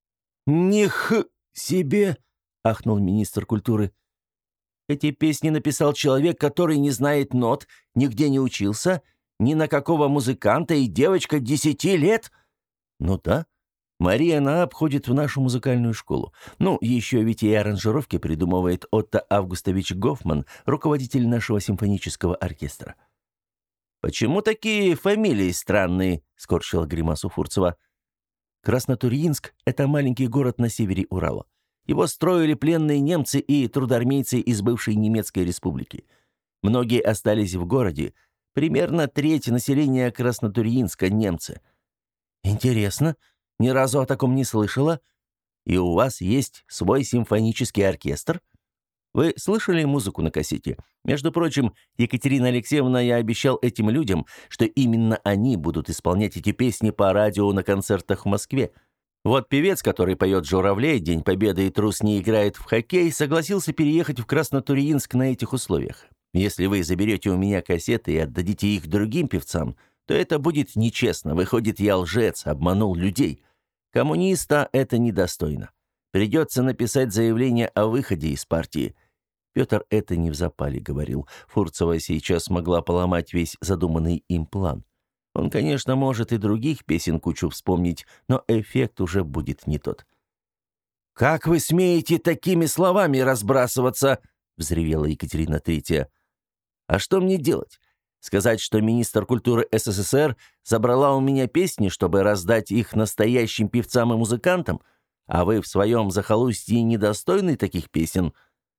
«Них себе!» — ахнул министр культуры. «Эти песни написал человек, который не знает нот, нигде не учился, ни на какого музыканта, и девочка десяти лет?» «Ну да. Мария Нааб ходит в нашу музыкальную школу. Ну, еще ведь и аранжировки придумывает Отто Августович Гофман, руководитель нашего симфонического оркестра». «Почему такие фамилии странные?» — скорчила гримасу Фурцева. «Краснотурьинск — это маленький город на севере Урала. Его строили пленные немцы и трудармейцы из бывшей немецкой республики. Многие остались в городе. Примерно треть населения Краснотурьинска — немцы». «Интересно. Ни разу о таком не слышала. И у вас есть свой симфонический оркестр? Вы слышали музыку на кассете? Между прочим, Екатерина Алексеевна, я обещал этим людям, что именно они будут исполнять эти песни по радио на концертах в Москве. Вот певец, который поет «Журавлей», «День Победы» и «Трус не играет в хоккей», согласился переехать в Краснотурьинск на этих условиях. Если вы заберете у меня кассеты и отдадите их другим певцам, то это будет нечестно. Выходит, я лжец, обманул людей. Коммуниста это недостойно. Придется написать заявление о выходе из партии». Петр это не в запале говорил. Фурцева сейчас могла поломать весь задуманный им план. Он, конечно, может и других песен кучу вспомнить, но эффект уже будет не тот. «Как вы смеете такими словами разбрасываться?» — взревела Екатерина Третья. «А что мне делать? Сказать, что министр культуры СССР забрала у меня песни, чтобы раздать их настоящим певцам и музыкантам? А вы в своем захолустье недостойны таких песен?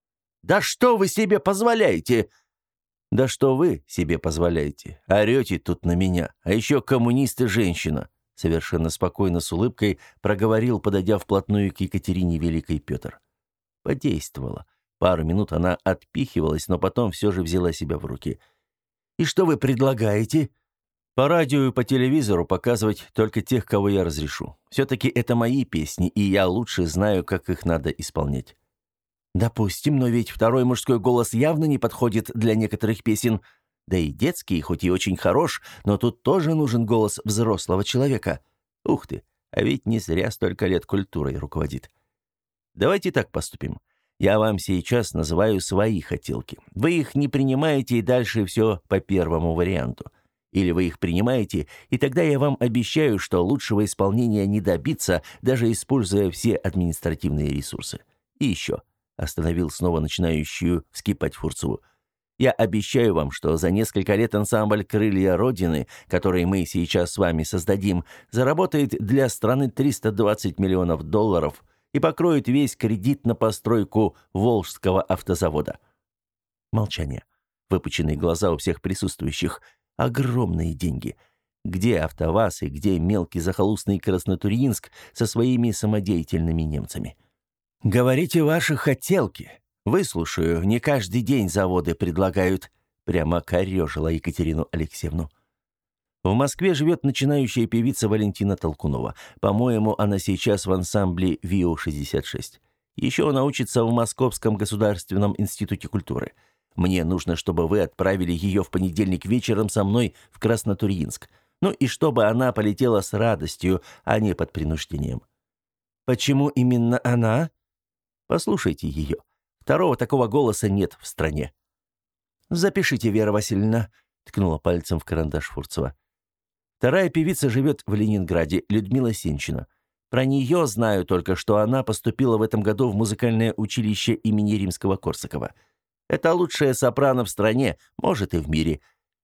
Да что вы себе позволяете?» «Да что вы себе позволяете? Орете тут на меня. А еще коммунист и женщина», — совершенно спокойно с улыбкой проговорил, подойдя вплотную к Екатерине Великой Петр. Подействовало. Пару минут она отпихивалась, но потом все же взяла себя в руки. «И что вы предлагаете?» «По радио и по телевизору показывать только тех, кого я разрешу. Все-таки это мои песни, и я лучше знаю, как их надо исполнять». «Допустим, но ведь второй мужской голос явно не подходит для некоторых песен. Да и детский, хоть и очень хорош, но тут тоже нужен голос взрослого человека. Ух ты, а ведь не зря столько лет культурой руководит. Давайте так поступим. Я вам сейчас называю свои хотелки. Вы их не принимаете, и дальше все по первому варианту. Или вы их принимаете, и тогда я вам обещаю, что лучшего исполнения не добиться, даже используя все административные ресурсы. И еще», — остановил снова начинающую вскипать Фурцеву, «я обещаю вам, что за несколько лет ансамбль «Крылья Родины», который мы сейчас с вами создадим, заработает для страны триста двадцать миллионов долларов и покроет весь кредит на постройку Волжского автозавода». Молчание. Выпученные глаза у всех присутствующих. Огромные деньги. Где АвтоВАЗ и где мелкий захолустный Краснотурьинск со своими самодеятельными немцами? «Говорите ваши хотелки. Выслушаю. Не каждый день заводы предлагают», — прямо корёжила Екатерину Алексеевну. В Москве живет начинающая певица Валентина Толкунова. По-моему, она сейчас в ансамбле ВИО шестьдесят шесть. Еще она учится в Московском государственном институте культуры. Мне нужно, чтобы вы отправили ее в понедельник вечером со мной в Краснотурьинск. Ну и чтобы она полетела с радостью, а не под принуждением». «Почему именно она?» «Послушайте ее. Второго такого голоса нет в стране». «Запишите, Вера Васильевна», — ткнула пальцем в карандаш Фурцева. «Вторая певица живет в Ленинграде, Людмила Сенчина. Про нее знаю только, что она поступила в этом году в музыкальное училище имени Римского-Корсакова. Это лучшая сопрано в стране, может, и в мире».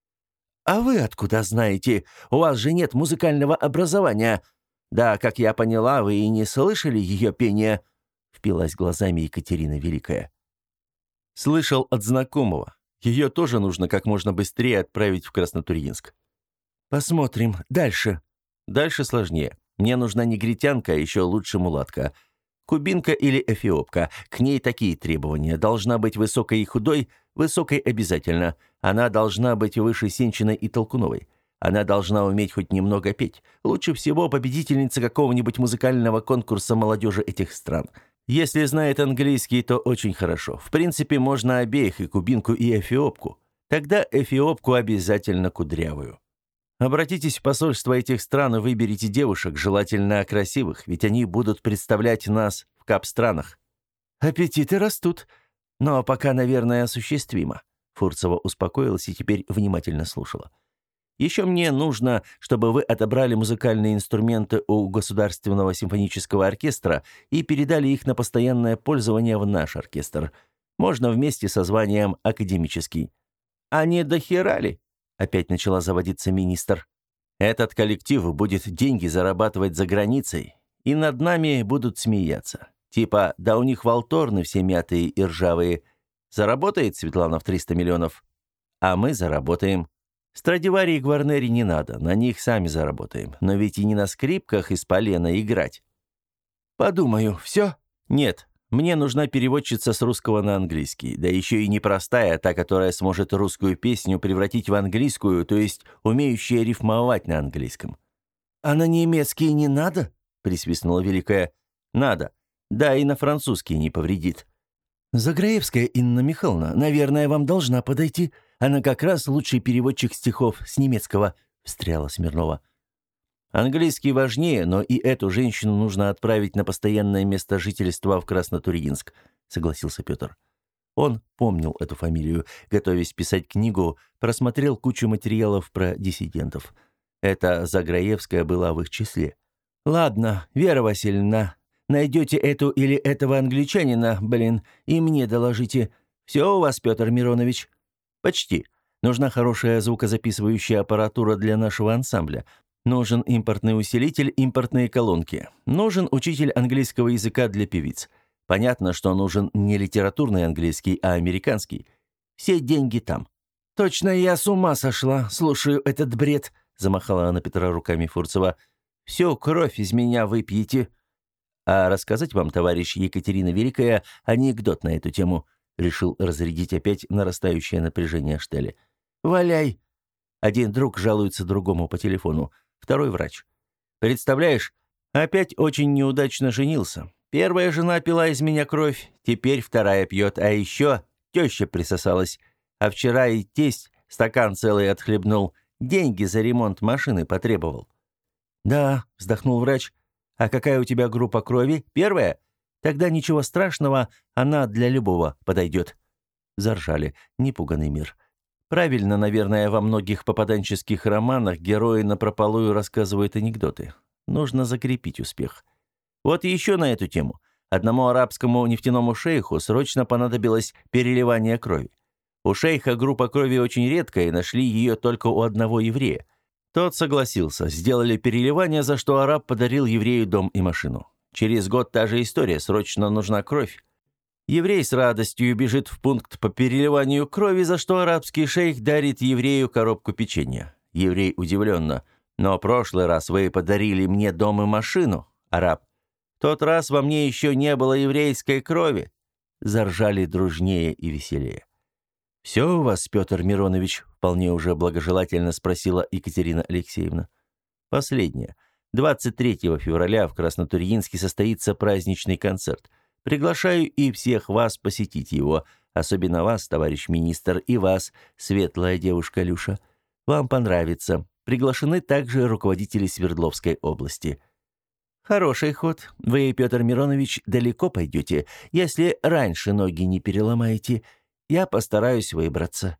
«А вы откуда знаете? У вас же нет музыкального образования. Да, как я поняла, вы и не слышали ее пения», — впилась глазами Екатерина Великая. «Слышал от знакомого. Ее тоже нужно как можно быстрее отправить в Краснотурьинск. Посмотрим. Дальше. Дальше сложнее. Мне нужна негритянка, а еще лучше мулатка. Кубинка или эфиопка. К ней такие требования. Должна быть высокой и худой, высокой обязательно. Она должна быть выше Сенчиной и Толкуновой. Она должна уметь хоть немного петь. Лучше всего победительница какого-нибудь музыкального конкурса молодежи этих стран. Если знает английский, то очень хорошо. В принципе, можно обеих, и кубинку, и эфиопку. Тогда эфиопку обязательно кудрявую. Обратитесь в посольство этих стран и выберите девушек, желательно красивых, ведь они будут представлять нас в кап-странах. Аппетиты растут, но пока, наверное, осуществимо. Фурцева успокоилась и теперь внимательно слушала. Еще мне нужно, чтобы вы отобрали музыкальные инструменты у Государственного симфонического оркестра и передали их на постоянное пользование в наш оркестр. Можно вместе со званием «академический». А не дохера ли? Опять начала заводиться министр. Этот коллектив будет деньги зарабатывать за границей, и над нами будут смеяться. Типа, да у них волторны все мятые и ржавые. Заработает Светлана в триста миллионов, а мы заработаем. Страдивари и Гварнери не надо, на них сами заработаем. Но ведь и не на скрипках из полена играть. Подумаю, все? Нет. Мне нужна переводчица с русского на английский, да еще и не простая, а та, которая сможет русскую песню превратить в английскую, то есть умеющая рифмовать на английском. «А на немецкий не надо?» — присвистнула Великая. «Надо. Да, и на французский не повредит». «Заграевская Инна Михайловна, наверное, вам должна подойти. Она как раз лучший переводчик стихов с немецкого», — встряла Смирнова. «Английский важнее, но и эту женщину нужно отправить на постоянное место жительства в Краснотурьинск», — согласился Петр. Он помнил эту фамилию, готовясь писать книгу, просмотрел кучу материалов про диссидентов. Эта Заграевская была в их числе. «Ладно, Вера Васильевна, найдете эту или этого англичанина, блин, и мне доложите. Все у вас, Петр Миронович?» «Почти. Нужна хорошая звукозаписывающая аппаратура для нашего ансамбля. Нужен импортный усилитель, импортные колонки. Нужен учитель английского языка для певиц. Понятно, что нужен не литературный английский, а американский. Все деньги там». «Точно я с ума сошла, слушаю этот бред», — замахала она Петра руками Фурцева. «Всю кровь из меня выпьете». «А рассказать вам, товарищ Екатерина Великая, анекдот на эту тему?» — решил разрядить опять нарастающее напряжение Штелли. «Валяй». Один друг жалуется другому по телефону. Второй врач. «Представляешь, опять очень неудачно женился. Первая жена пила из меня кровь, теперь вторая пьет, а еще теща присосалась. А вчера и тесть стакан целый отхлебнул, деньги за ремонт машины потребовал». «Да», — вздохнул врач. «А какая у тебя группа крови? Первая? Тогда ничего страшного, она для любого подойдет». Заржали. Непуганный мир. Правильно, наверное, во многих попаданческих романах герои напропалую рассказывают анекдоты. Нужно закрепить успех. Вот еще на эту тему. Одному арабскому нефтяному шейху срочно понадобилось переливание крови. У шейха группа крови очень редкая, и нашли ее только у одного еврея. Тот согласился, сделали переливание, за что араб подарил еврею дом и машину. Через год та же история, срочно нужна кровь. Еврей с радостью бежит в пункт по переливанию крови, за что арабский шейх дарит еврею коробку печенья. Еврей удивленно. «Но прошлый раз вы подарили мне дом и машину, араб. Тот раз во мне еще не было еврейской крови». Заржали дружнее и веселее. «Все у вас, Петр Миронович?» — вполне уже благожелательно спросила Екатерина Алексеевна. «Последнее. двадцать третьего февраля в Краснотурьинске состоится праздничный концерт. Приглашаю и всех вас посетить его, особенно вас, товарищ министр, и вас, светлая девушка Люша. Вам понравится. Приглашены также руководители Свердловской области». «Хороший ход. Вы, Петр Миронович, далеко пойдете, если раньше ноги не переломаете. Я постараюсь выбраться».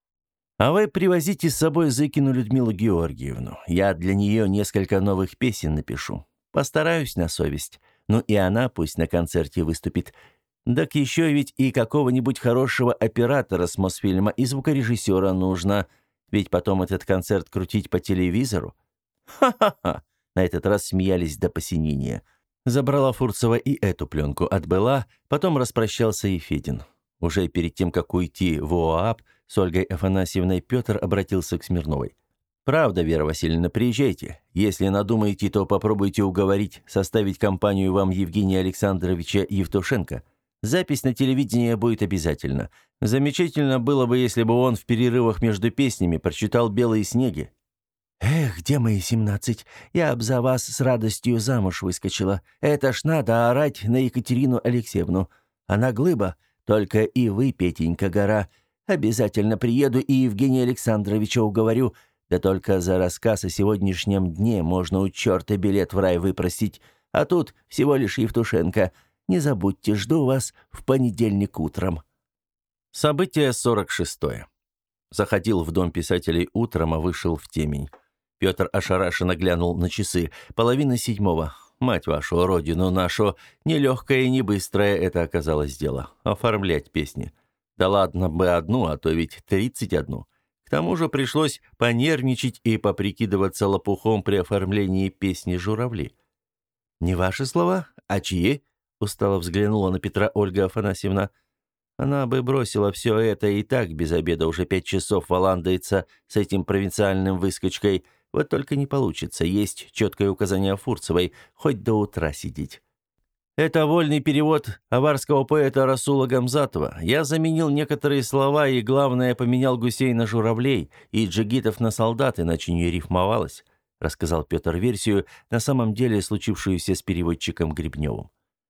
«А вы привозите с собой Зыкину Людмилу Георгиевну. Я для нее несколько новых песен напишу. Постараюсь на совесть. Ну и она пусть на концерте выступит. Так еще ведь и какого-нибудь хорошего оператора с Мосфильма и звукорежиссера нужно. Ведь потом этот концерт крутить по телевизору». «Ха-ха-ха!» На этот раз смеялись до посинения. Забрала Фурцева и эту пленку, отбыла, потом распрощался и Федин. Уже перед тем, как уйти в ОАП, с Ольгой Афанасьевной Петр обратился к Смирновой. «Правда, Вера Васильевна, приезжайте. Если надумаете, то попробуйте уговорить составить компанию вам Евгения Александровича Евтушенко. Запись на телевидении будет обязательно. Замечательно было бы, если бы он в перерывах между песнями прочитал «Белые снеги». «Эх, где мои семнадцать? Я б за вас с радостью замуж выскочила. Это ж надо орать на Екатерину Алексеевну. Она глыба, только и вы, Петенька Гора. Обязательно приеду и Евгения Александровича уговорю. Да только за рассказ о сегодняшнем дне можно у черта билет в рай выпросить. А тут всего лишь Евтушенко. Не забудьте, жду вас в понедельник утром». Событие сорок шестое. Заходил в дом писателей утром, а вышел в темень. Петр ошарашенно глянул на часы. Половина седьмого. Мать вашу, родину нашу. Нелегкое и не быстрое это оказалось дело. Оформлять песни. Да ладно бы одну, а то ведь тридцать одну. К тому же пришлось понервничать и поприкидываться лопухом при оформлении песни «Журавли». «Не ваши слова? А чьи?» — устало взглянула на Петра Ольга Афанасьевна. Она бы бросила все это и так без обеда уже пять часов валандается с этим провинциальным выскочкой. Вот только не получится. Есть четкое указание Фурцевой, хоть до утра сидеть. Это вольный перевод аварского поэта Расула Гамзатова. Я заменил некоторые слова и, главное, поменял гусей на журавлей и джигитов на солдат, иначе не рифмовалось, рассказал Петр версию, на самом деле случившуюся с переводчиком Гребневым.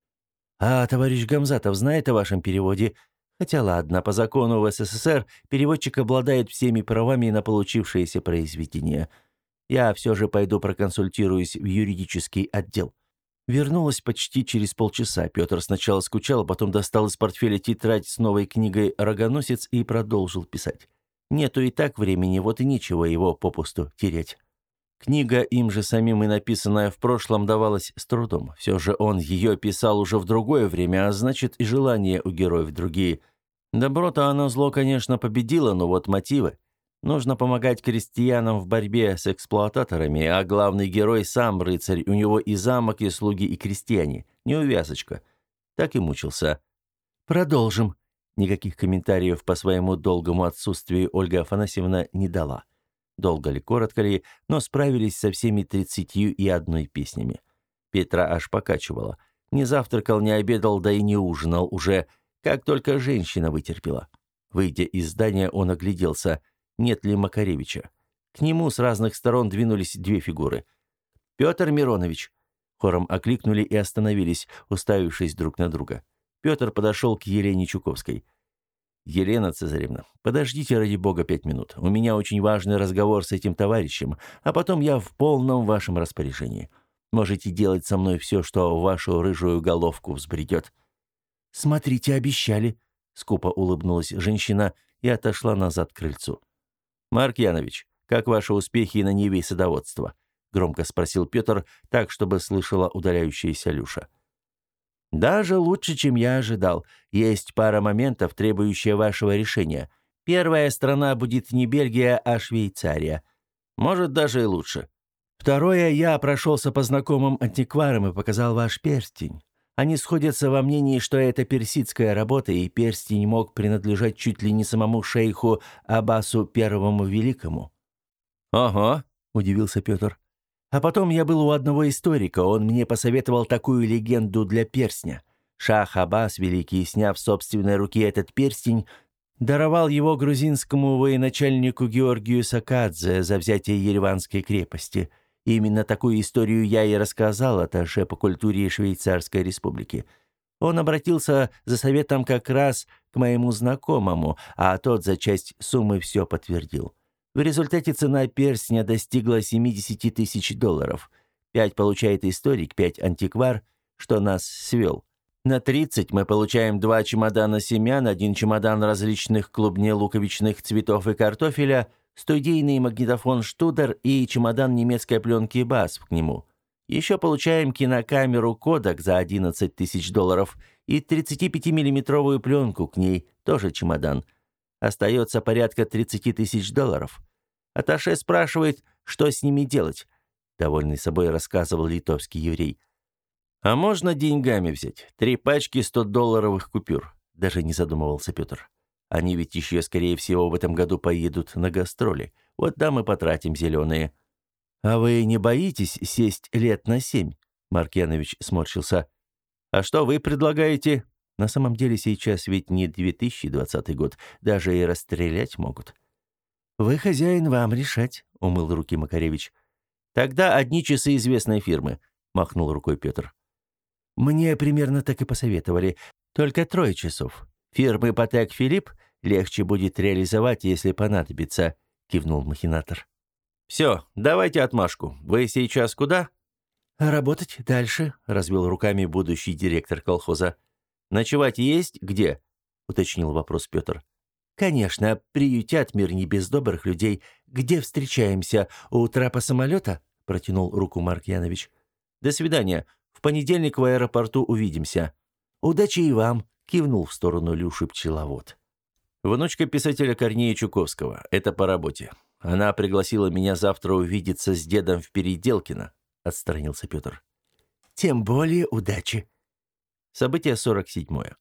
«А товарищ Гамзатов знает о вашем переводе? Хотя ладно, по закону в СССР переводчик обладает всеми правами на получившееся произведение. Я все же пойду проконсультируюсь в юридический отдел». Вернулась почти через полчаса. Петр сначала скучал, потом достал из портфеля тетрадь с новой книгой «Рогоносец» и продолжил писать. Нету и так времени, вот и нечего его попусту терять. Книга, им же самим и написанная в прошлом, давалась с трудом. Все же он ее писал уже в другое время, а значит и желания у героев другие. Добро-то оно зло, конечно, победило, но вот мотивы. Нужно помогать крестьянам в борьбе с эксплуататорами, а главный герой сам рыцарь, у него и замок, и слуги, и крестьяне. Неувязочка. Так и мучился. Продолжим. Никаких комментариев по своему долгому отсутствию Ольга Афанасьевна не дала. Долго ли, коротко ли, но справились со всеми тридцатью и одной песнями. Петра аж покачивала. Не завтракал, не обедал, да и не ужинал уже, как только женщина вытерпела. Выйдя из здания, он огляделся. Нет ли Макаревича? К нему с разных сторон двинулись две фигуры. «Петр Миронович!» Хором окликнули и остановились, уставившись друг на друга. Петр подошел к Елене Чуковской. «Елена Цезаревна, подождите, ради бога, пять минут. У меня очень важный разговор с этим товарищем, а потом я в полном вашем распоряжении. Можете делать со мной все, что в вашу рыжую головку взбредет». «Смотрите, обещали!» — скупо улыбнулась женщина и отошла назад к крыльцу. «Марк Янович, как ваши успехи на ниве садоводства?» — громко спросил Петр, так, чтобы слышала удаляющаяся Люша. «Даже лучше, чем я ожидал. Есть пара моментов, требующие вашего решения. Первая страна будет не Бельгия, а Швейцария. Может, даже и лучше. Второе, я прошелся по знакомым антикварам и показал ваш перстень. Они сходятся во мнении, что это персидская работа, и перстень мог принадлежать чуть ли не самому шейху Аббасу Первому Великому». «Ага», — удивился Петр. «А потом я был у одного историка, он мне посоветовал такую легенду для перстня. Шах Аббас Великий, сняв с собственной руки этот перстень, даровал его грузинскому военачальнику Георгию Сакадзе за взятие Ереванской крепости. Именно такую историю я и рассказал атташе по культуре Швейцарской республики. Он обратился за советом как раз к моему знакомому, а тот за часть суммы все подтвердил. В результате цена перстня достигла семьдесят тысяч долларов. Пять получает историк, пять антиквар, что нас свел. На тридцать мы получаем два чемодана семян, один чемодан различных клубне-луковичных цветов и картофеля, студийный магнитофон «Штудер» и чемодан немецкой пленки «Бас» к нему. Еще получаем кинокамеру «Кодак» за одиннадцать тысяч долларов и тридцатипятимиллиметровую пленку к ней, тоже чемодан. Остается порядка тридцать тысяч долларов. Атташе спрашивает, что с ними делать. Довольный собой рассказывал литовский еврей. «А можно деньгами взять? Три пачки сто долларовых купюр. даже не задумывался Петр. «Они ведь еще, скорее всего, в этом году поедут на гастроли. Вот там и потратим зеленые». «А вы не боитесь сесть лет на семь?» Марк Янович сморщился. «А что вы предлагаете?» «На самом деле сейчас ведь не две тысячи двадцатый год, даже и расстрелять могут». «Вы хозяин, вам решать», — умыл руки Макаревич. «Тогда одни часы известной фирмы», — махнул рукой Петр. «Мне примерно так и посоветовали. Только трое часов. Фирмы Патек Филипп легче будет реализовать, если понадобится», — кивнул махинатор. «Все, давайте отмашку. Вы сейчас куда?» «Работать дальше», — развел руками будущий директор колхоза. «Ночевать есть где?» — уточнил вопрос Петр. «Конечно, приютят мир не без добрых людей. Где встречаемся? У трапа самолета?» — протянул руку Марк Янович. «До свидания. В понедельник в аэропорту увидимся». «Удачи и вам», — кивнул в сторону Люши пчеловод. «Внучка писателя Корнея Чуковского. Это по работе. Она пригласила меня завтра увидеться с дедом в Переделкино», — отстранился Петр. «Тем более удачи». Событие сорок седьмое.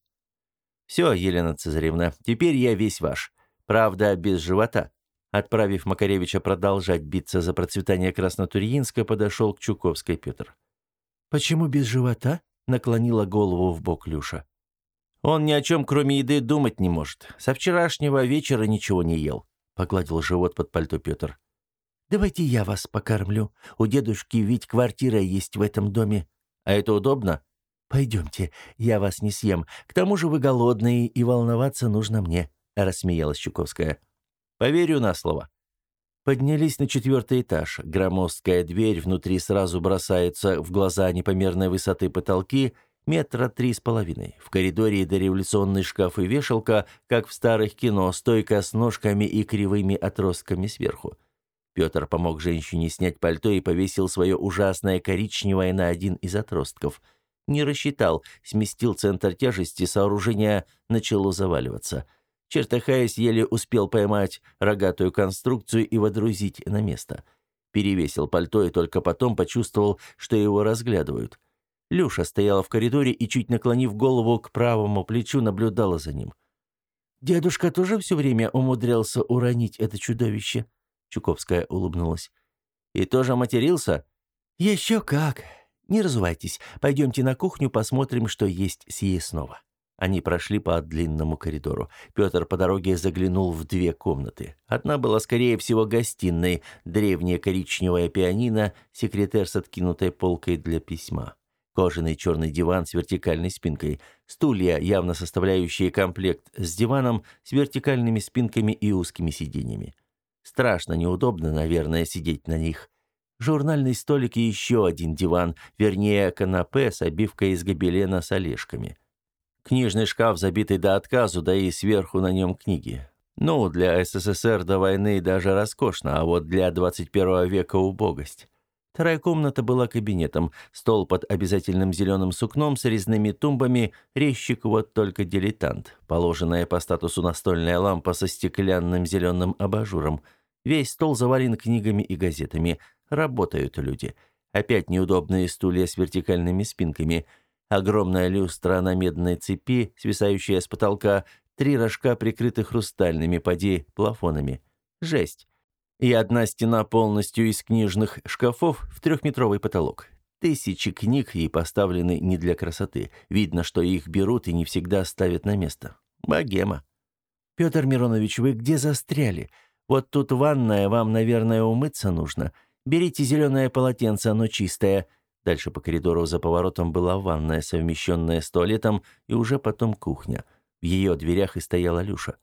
«Все, Елена Цезаревна, теперь я весь ваш. Правда, без живота». Отправив Макаревича продолжать биться за процветание Краснотурьинска, подошел к Чуковской Петр. «Почему без живота?» — наклонила голову в бок Люша. «Он ни о чем, кроме еды, думать не может. Со вчерашнего вечера ничего не ел», — погладил живот под пальто Петр. «Давайте я вас покормлю. У дедушки ведь квартира есть в этом доме. А это удобно?» «Пойдемте, я вас не съем. К тому же вы голодные, и волноваться нужно мне», — рассмеялась Чуковская. «Поверю на слово». Поднялись на четвертый этаж. Громоздкая дверь, внутри сразу бросаются в глаза непомерной высоты потолки, метра три с половиной. В коридоре дореволюционный шкаф и вешалка, как в старых кино, стойка с ножками и кривыми отростками сверху. Петр помог женщине снять пальто и повесил свое ужасное коричневое на один из отростков. Не рассчитал, сместил центр тяжести, сооружение начало заваливаться. Чертыхаясь, еле успел поймать рогатую конструкцию и водрузить на место. Перевесил пальто и только потом почувствовал, что его разглядывают. Люша стояла в коридоре и, чуть наклонив голову к правому плечу, наблюдала за ним. «Дедушка тоже все время умудрялся уронить это чудовище?» Чуковская улыбнулась. «И тоже матерился?» «Еще как! Не разувайтесь. Пойдемте на кухню, посмотрим, что есть съестного». Они прошли по длинному коридору. Петр по дороге заглянул в две комнаты. Одна была, скорее всего, гостиной, древняя коричневая пианино, секретер с откинутой полкой для письма. Кожаный черный диван с вертикальной спинкой. Стулья, явно составляющие комплект с диваном, с вертикальными спинками и узкими сиденьями. Страшно неудобно, наверное, сидеть на них. Журнальный столик и еще один диван, вернее, канапе с обивкой из гобелена с олешками. Книжный шкаф, забитый до отказу, да и сверху на нем книги. Ну, для СССР до войны даже роскошно, а вот для двадцать первого века убогость. Вторая комната была кабинетом, стол под обязательным зеленым сукном с резными тумбами, резчик вот только дилетант, положенная по статусу настольная лампа со стеклянным зеленым абажуром. Весь стол завален книгами и газетами. Работают люди. Опять неудобные стулья с вертикальными спинками. Огромная люстра на медной цепи, свисающая с потолка, три рожка, прикрыты хрустальными, поди, плафонами. Жесть. И одна стена полностью из книжных шкафов в трехметровый потолок. Тысячи книг и поставлены не для красоты. Видно, что их берут и не всегда ставят на место. Богема. «Петр Миронович, вы где застряли? Вот тут ванная, вам, наверное, умыться нужно. Берите зеленое полотенце, оно чистое». Дальше по коридору за поворотом была ванная, совмещенная с туалетом, и уже потом кухня. В ее дверях и стояла Люша.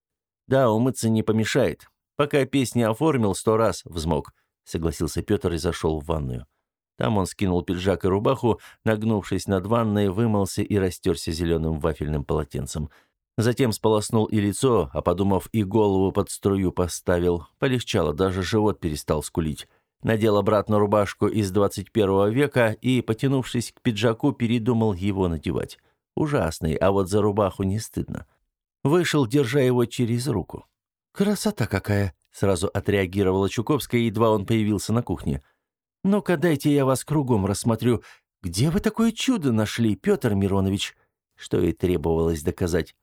«Да, умыться не помешает. Пока песни оформил, сто раз взмок», — согласился Петр и зашел в ванную. Там он скинул пиджак и рубаху, нагнувшись над ванной, вымылся и растерся зеленым вафельным полотенцем. Затем сполоснул и лицо, а, подумав, и голову под струю поставил. Полегчало, даже живот перестал скулить. Надел обратно рубашку из двадцать первого века и, потянувшись к пиджаку, передумал его надевать. Ужасный, а вот за рубаху не стыдно. Вышел, держа его через руку. «Красота какая!» — сразу отреагировала Чуковская, едва он появился на кухне. «Ну-ка, дайте я вас кругом рассмотрю. Где вы такое чудо нашли, Петр Миронович?» Что и требовалось доказать.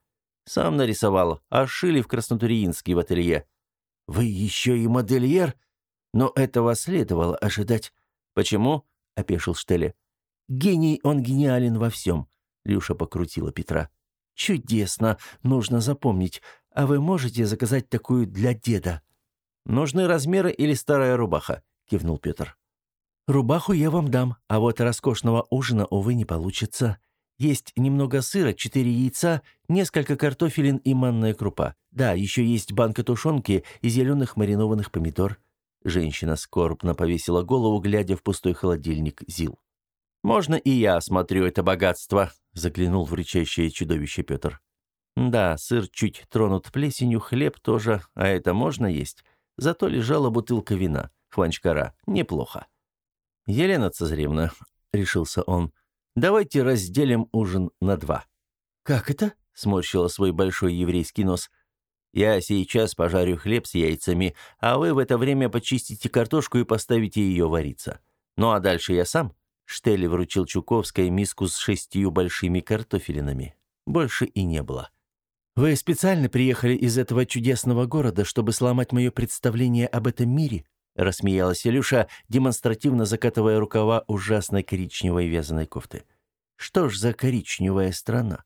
Сам нарисовал, а шили в Краснотуриинске в ателье. Вы еще и модельер? Но этого следовало ожидать. Почему? Опешил Штеле. Гений, он гениален во всем. Люша покрутила Петра. Чудесно, нужно запомнить. А вы можете заказать такую для деда? Нужны размеры или старая рубаха? Кивнул Петр. Рубаху я вам дам, а вот роскошного ужина, увы, не получится. Есть немного сыра, четыре яйца, несколько картофелин и манная крупа. Да, еще есть банка тушенки и зеленых маринованных помидор. Женщина скорбно повесила голову, глядя в пустой холодильник ЗИЛ. «Можно и я осмотрю это богатство», — заглянул в рычащее чудовище Петр. «Да, сыр чуть тронут плесенью, хлеб тоже, а это можно есть. Зато лежала бутылка вина, хванчкара, неплохо». «Елена Цезаревна», — решился он, — «давайте разделим ужин на два». «Как это?» — сморщила свой большой еврейский нос. «Я сейчас пожарю хлеб с яйцами, а вы в это время почистите картошку и поставите ее вариться. Ну а дальше я сам». Штелли вручил Чуковской миску с шестью большими картофелинами. Больше и не было. «Вы специально приехали из этого чудесного города, чтобы сломать мое представление об этом мире?» — рассмеялась Илюша, демонстративно закатывая рукава ужасной коричневой вязаной кофты. «Что ж за коричневая страна?»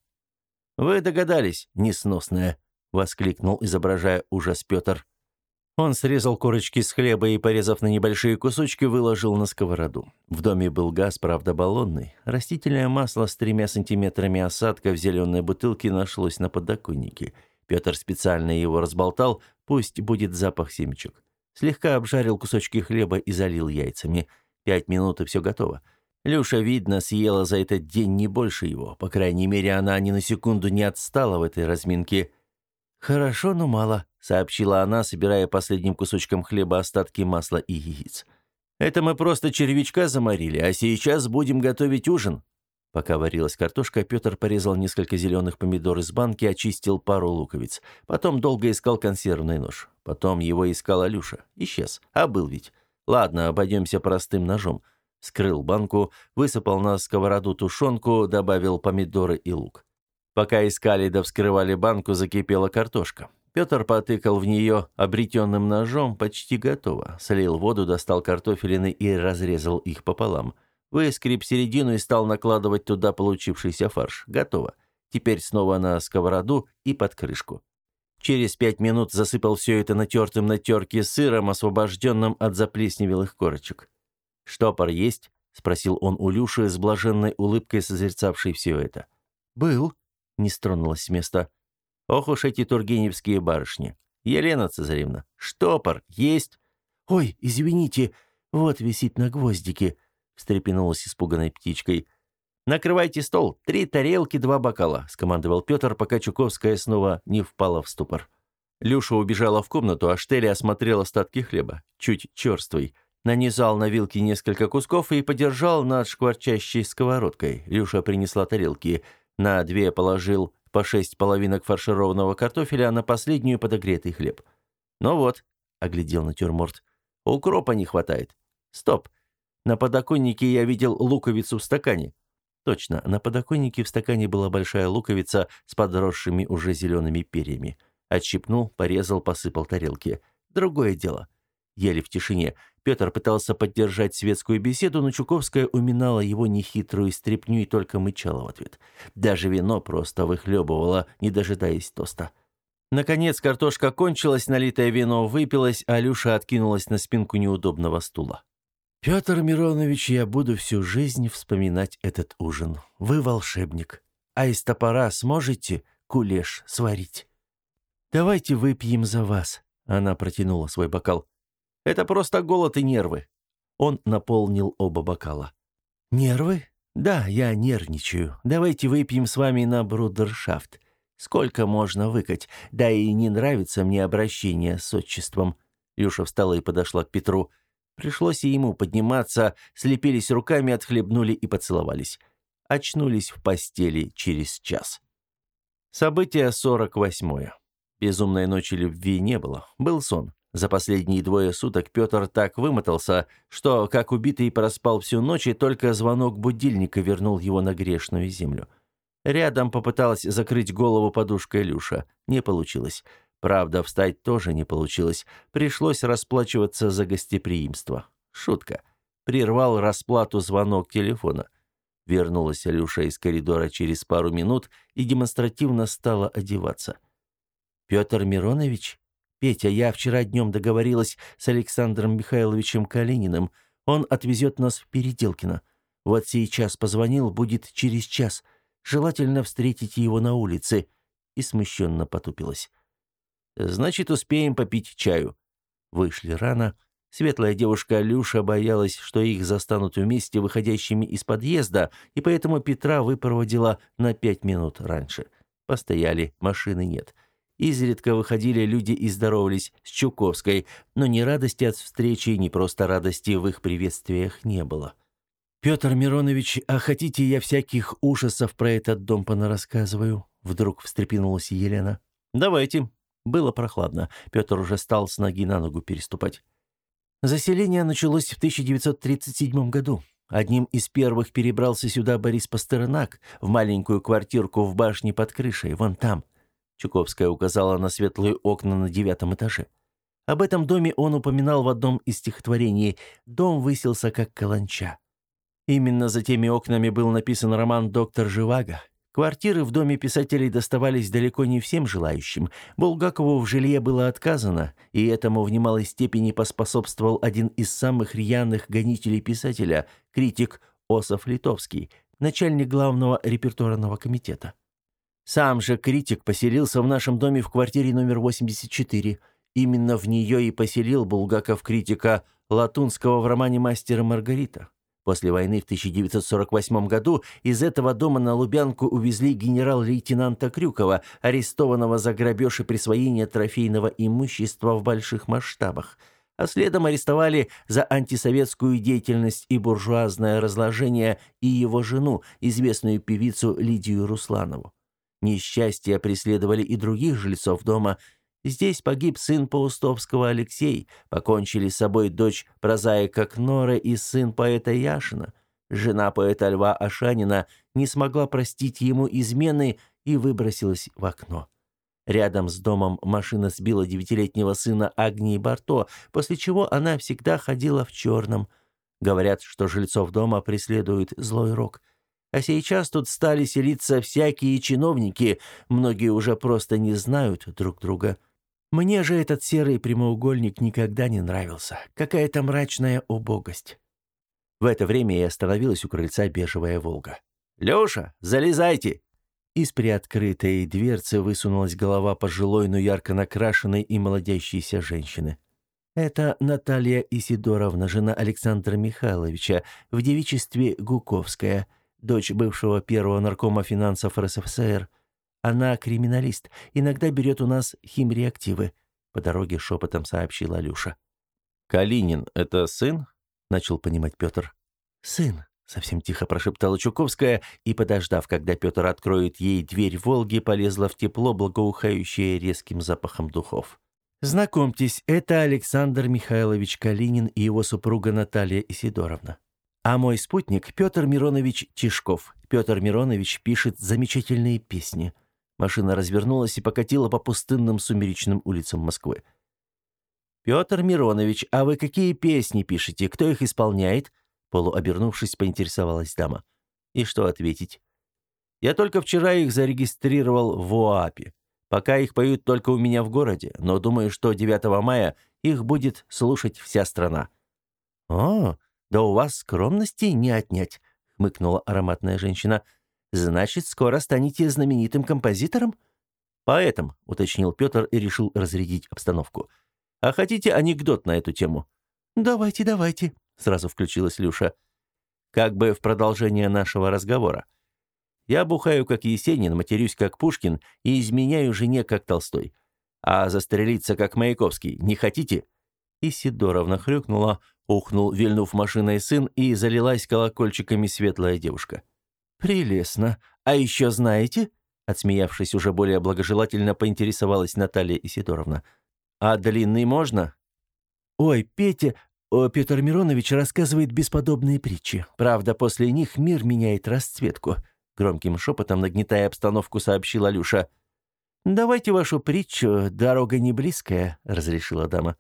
«Вы догадались, несносная!» — воскликнул, изображая ужас Петр. Он срезал корочки с хлеба и, порезав на небольшие кусочки, выложил на сковороду. В доме был газ, правда, баллонный. Растительное масло с тремя сантиметрами осадка в зеленой бутылке нашлось на подоконнике. Петр специально его разболтал, пусть будет запах семечек. Слегка обжарил кусочки хлеба и залил яйцами. Пять минут, и все готово. Люша, видно, съела за этот день не больше его. По крайней мере, она ни на секунду не отстала в этой разминке. «Хорошо, но мало», — сообщила она, собирая последним кусочком хлеба остатки масла и яиц. «Это мы просто червячка заморили, а сейчас будем готовить ужин». Пока варилась картошка, Петр порезал несколько зеленых помидор из банки, очистил пару луковиц. Потом долго искал консервный нож. Потом его искала Люша. Исчез. А был ведь. Ладно, обойдемся простым ножом. Вскрыл банку, высыпал на сковороду тушенку, добавил помидоры и лук. Пока искали да вскрывали банку, закипела картошка. Петр потыкал в нее обретенным ножом, почти готово. Слил воду, достал картофелины и разрезал их пополам. Выскреб середину и стал накладывать туда получившийся фарш. Готово. Теперь снова на сковороду и под крышку. Через пять минут засыпал все это натертым на терке сыром, освобожденным от заплесневелых корочек. «Штопор есть?» — спросил он у Люши с блаженной улыбкой, созерцавшей все это. «Был», — не стронулась с места. «Ох уж эти тургеневские барышни! Елена Цезаревна, штопор есть?» «Ой, извините, вот висит на гвоздике», — встрепенулась испуганной птичкой. «Накрывайте стол, три тарелки, два бокала», — скомандовал Петр, пока Чуковская снова не впала в ступор. Люша убежала в комнату, а Штелли осмотрел остатки хлеба, чуть черствый. Нанизал на вилки несколько кусков и подержал над шкварчащей сковородкой. Люша принесла тарелки. На две положил по шесть половинок фаршированного картофеля, а на последнюю подогретый хлеб. «Ну вот», — оглядел натюрморт, — «укропа не хватает. Стоп. На подоконнике я видел луковицу в стакане». Точно, на подоконнике в стакане была большая луковица с подросшими уже зелеными перьями. Отщипнул, порезал, посыпал тарелки. Другое дело. Ели в тишине. Петр пытался поддержать светскую беседу, но Чуковская уминала его нехитрую стряпню и только мычала в ответ. Даже вино просто выхлебывала, не дожидаясь тоста. Наконец картошка кончилась, налитое вино выпилось, а Люша откинулась на спинку неудобного стула. «Петр Миронович, я буду всю жизнь вспоминать этот ужин. Вы волшебник. А из топора сможете кулеш сварить?» «Давайте выпьем за вас», — она протянула свой бокал. «Это просто голод и нервы». Он наполнил оба бокала. «Нервы? Да, я нервничаю. Давайте выпьем с вами на брудершафт. Сколько можно выкать? Да и не нравится мне обращение с отчеством». Люша встала и подошла к Петру. Пришлось и ему подниматься, слепились руками, отхлебнули и поцеловались. Очнулись в постели через час. Событие сорок восьмое. Безумной ночи любви не было. Был сон. За последние двое суток Петр так вымотался, что, как убитый, проспал всю ночь, и только звонок будильника вернул его на грешную землю. Рядом попыталась закрыть голову подушкой Люша. Не получилось. Правда, встать тоже не получилось. Пришлось расплачиваться за гостеприимство. Шутка. Прервал расплату звонок телефона. Вернулась Люша из коридора через пару минут и демонстративно стала одеваться. «Петр Миронович? Петя, я вчера днем договорилась с Александром Михайловичем Калининым. Он отвезет нас в Переделкино. Вот сейчас позвонил, будет через час. Желательно встретить его на улице». И смущенно потупилась. «Значит, успеем попить чаю». Вышли рано. Светлая девушка Люша боялась, что их застанут вместе выходящими из подъезда, и поэтому Петра выпроводила на пять минут раньше. Постояли, машины нет. Изредка выходили люди и здоровались с Чуковской, но ни радости от встречи, ни просто радости в их приветствиях не было. «Петр Миронович, а хотите, я всяких ужасов про этот дом понарассказываю?» Вдруг встрепенулась Елена. «Давайте». Было прохладно. Петр уже стал с ноги на ногу переступать. Заселение началось в тысяча девятьсот тридцать седьмом году. Одним из первых перебрался сюда Борис Пастернак, в маленькую квартирку в башне под крышей, вон там. Чуковская указала на светлые окна на девятом этаже. Об этом доме он упоминал в одном из стихотворений. Дом высился как каланча. Именно за теми окнами был написан роман «Доктор Живаго». Квартиры в доме писателей доставались далеко не всем желающим. Булгакову в жилье было отказано, и этому в немалой степени поспособствовал один из самых рьяных гонителей писателя, критик Ософ Литовский, начальник главного репертуарного комитета. Сам же критик поселился в нашем доме в квартире номер восемьдесят четыре. Именно в нее и поселил Булгаков критика Латунского в романе «Мастер и Маргарита». После войны в тысяча девятьсот сорок восьмом году из этого дома на Лубянку увезли генерал-лейтенанта Крюкова, арестованного за грабеж и присвоение трофейного имущества в больших масштабах. А следом арестовали за антисоветскую деятельность и буржуазное разложение и его жену, известную певицу Лидию Русланову. Несчастья преследовали и других жильцов дома. Здесь погиб сын Паустовского Алексей, покончили с собой дочь прозаика Кнора и сын поэта Яшина. Жена поэта Льва Ашанина не смогла простить ему измены и выбросилась в окно. Рядом с домом машина сбила девятилетнего сына Агнии Барто, после чего она всегда ходила в черном. Говорят, что жильцов дома преследует злой рок. А сейчас тут стали селиться всякие чиновники, многие уже просто не знают друг друга. Мне же этот серый прямоугольник никогда не нравился. Какая-то мрачная убогость. В это время и остановилась у крыльца бежевая «Волга». «Леша, залезайте!» Из приоткрытой дверцы высунулась голова пожилой, но ярко накрашенной и молодящейся женщины. Это Наталья Исидоровна, жена Александра Михайловича, в девичестве Гуковская, дочь бывшего первого наркома финансов РСФСР. Она криминалист, иногда берет у нас химреактивы», — по дороге шепотом сообщила Алюша. «Калинин — это сын?» — начал понимать Петр. «Сын», — совсем тихо прошептала Чуковская, и, подождав, когда Петр откроет ей дверь «Волги», полезла в тепло, благоухающее резким запахом духов. «Знакомьтесь, это Александр Михайлович Калинин и его супруга Наталья Исидоровна. А мой спутник Петр Миронович Тишков. Петр Миронович пишет замечательные песни». Машина развернулась и покатила по пустынным сумеречным улицам Москвы. «Петр Миронович, а вы какие песни пишете? Кто их исполняет?» Полуобернувшись, поинтересовалась дама. И что ответить? «Я только вчера их зарегистрировал в ОАПе. Пока их поют только у меня в городе, но думаю, что девятого мая их будет слушать вся страна». «О, да у вас скромности не отнять», — хмыкнула ароматная женщина. «Значит, скоро станете знаменитым композитором?» «Поэтом», — уточнил Петр и решил разрядить обстановку. «А хотите анекдот на эту тему?» «Давайте, давайте», — сразу включилась Люша. «Как бы в продолжение нашего разговора. Я бухаю, как Есенин, матерюсь, как Пушкин, и изменяю жене, как Толстой. А застрелиться, как Маяковский, не хотите?» И Сидоровна хрюкнула, ухнул, вильнув машиной сын, и залилась колокольчиками светлая девушка. «Прелестно. А еще знаете?» Отсмеявшись уже более благожелательно, поинтересовалась Наталья Исидоровна. «А длинный можно?» «Ой, Петя, о, Петр Миронович рассказывает бесподобные притчи. Правда, после них мир меняет расцветку. — громким шепотом, нагнетая обстановку, сообщила Алюша. «Давайте вашу притчу, дорога не близкая», — разрешила дама.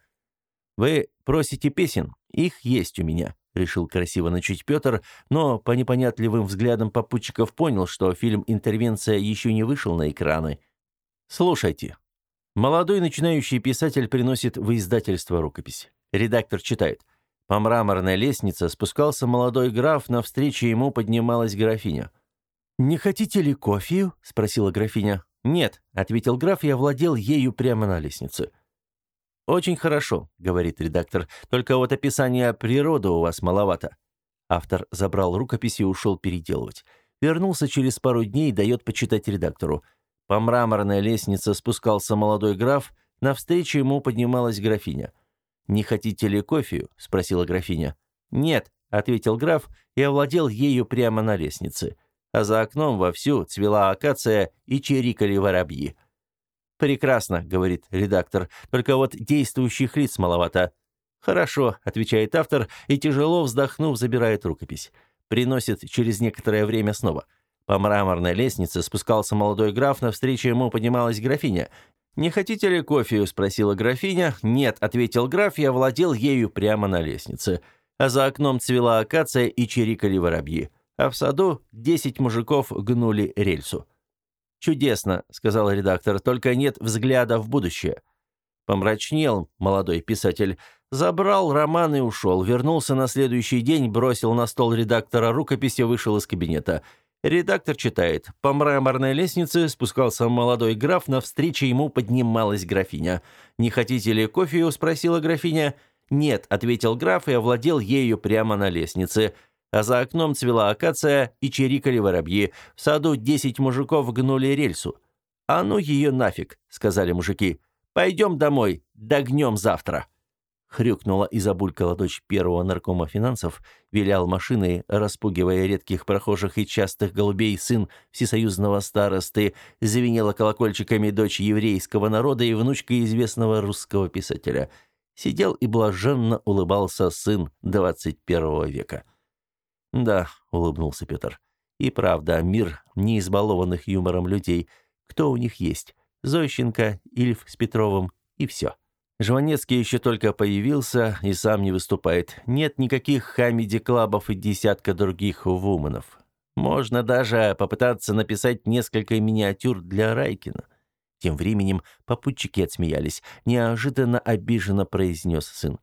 «Вы просите песен? Их есть у меня», — решил красиво начать Петр, но по непонятливым взглядам попутчиков понял, что фильм «Интервенция» еще не вышел на экраны. «Слушайте». Молодой начинающий писатель приносит в издательство рукопись. Редактор читает. По мраморной лестнице спускался молодой граф, навстречу ему поднималась графиня. «Не хотите ли кофею?» — спросила графиня. «Нет», — ответил граф и овладел ею прямо на лестнице. «Очень хорошо», — говорит редактор, «только вот описания природы у вас маловато». Автор забрал рукопись и ушел переделывать. Вернулся через пару дней и дает почитать редактору. По мраморной лестнице спускался молодой граф, навстречу ему поднималась графиня. «Не хотите ли кофею?» — спросила графиня. «Нет», — ответил граф и овладел ею прямо на лестнице. А за окном вовсю цвела акация и чирикали воробьи. «Прекрасно», — говорит редактор, — «только вот действующих лиц маловато». «Хорошо», — отвечает автор и, тяжело вздохнув, забирает рукопись. Приносит через некоторое время снова. По мраморной лестнице спускался молодой граф, навстречу ему поднималась графиня. «Не хотите ли кофею?» — спросила графиня. «Нет», — ответил граф и овладел ею прямо на лестнице. А за окном цвела акация и чирикали воробьи. А в саду десять мужиков гнули рельсу. «Чудесно», — сказал редактор, — «только нет взгляда в будущее». Помрачнел молодой писатель, забрал роман и ушел. Вернулся на следующий день, бросил на стол редактора рукопись и вышел из кабинета. Редактор читает. По мраморной лестнице спускался молодой граф, навстречу ему поднималась графиня. «Не хотите ли кофею?» — спросила графиня. «Нет», — ответил граф и овладел ею прямо на лестнице. А за окном цвела акация и чирикали воробьи. В саду десять мужиков гнули рельсу. «А ну ее нафиг», — сказали мужики. «Пойдем домой, догнем завтра». Хрюкнула и забулькала дочь первого наркома финансов, вилял машиной, распугивая редких прохожих и частых голубей сын всесоюзного старосты, звенела колокольчиками дочь еврейского народа и внучка известного русского писателя. Сидел и блаженно улыбался сын двадцать первого века. «Да», — улыбнулся Петр, — «и правда, мир не избалованных юмором людей. Кто у них есть? Зощенко, Ильф с Петровым и все. Жванецкий еще только появился и сам не выступает. Нет никаких комеди-клабов и десятка других вуменов. Можно даже попытаться написать несколько миниатюр для Райкина». Тем временем попутчики отсмеялись. Неожиданно обиженно произнес сын.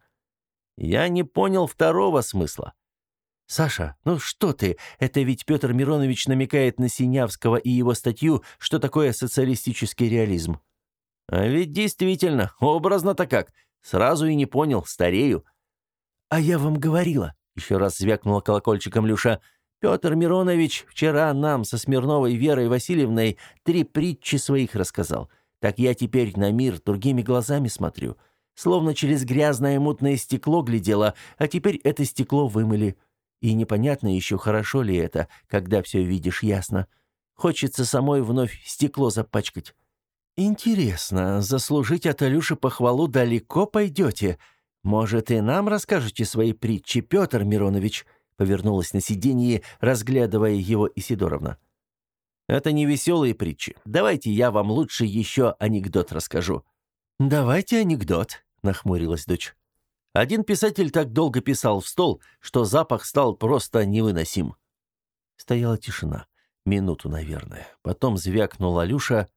«Я не понял второго смысла». «Саша, ну что ты? Это ведь Петр Миронович намекает на Синявского и его статью «Что такое социалистический реализм?». А ведь действительно, образно-то как. Сразу и не понял, старею». «А я вам говорила», — еще раз звякнула колокольчиком Люша, «Петр Миронович вчера нам со Смирновой Верой Васильевной три притчи своих рассказал. Так я теперь на мир другими глазами смотрю. Словно через грязное мутное стекло глядела, а теперь это стекло вымыли. И непонятно еще, хорошо ли это, когда все видишь ясно. Хочется самой вновь стекло запачкать». «Интересно, заслужить от Алюши похвалу далеко пойдете? Может, и нам расскажете свои притчи, Петр Миронович?» Повернулась на сиденье, разглядывая его Исидоровна. «Это не веселые притчи. Давайте я вам лучше еще анекдот расскажу». «Давайте анекдот», — нахмурилась дочь. Один писатель так долго писал в стол, что запах стал просто невыносим. Стояла тишина. Минуту, наверное. Потом звякнула Алюша.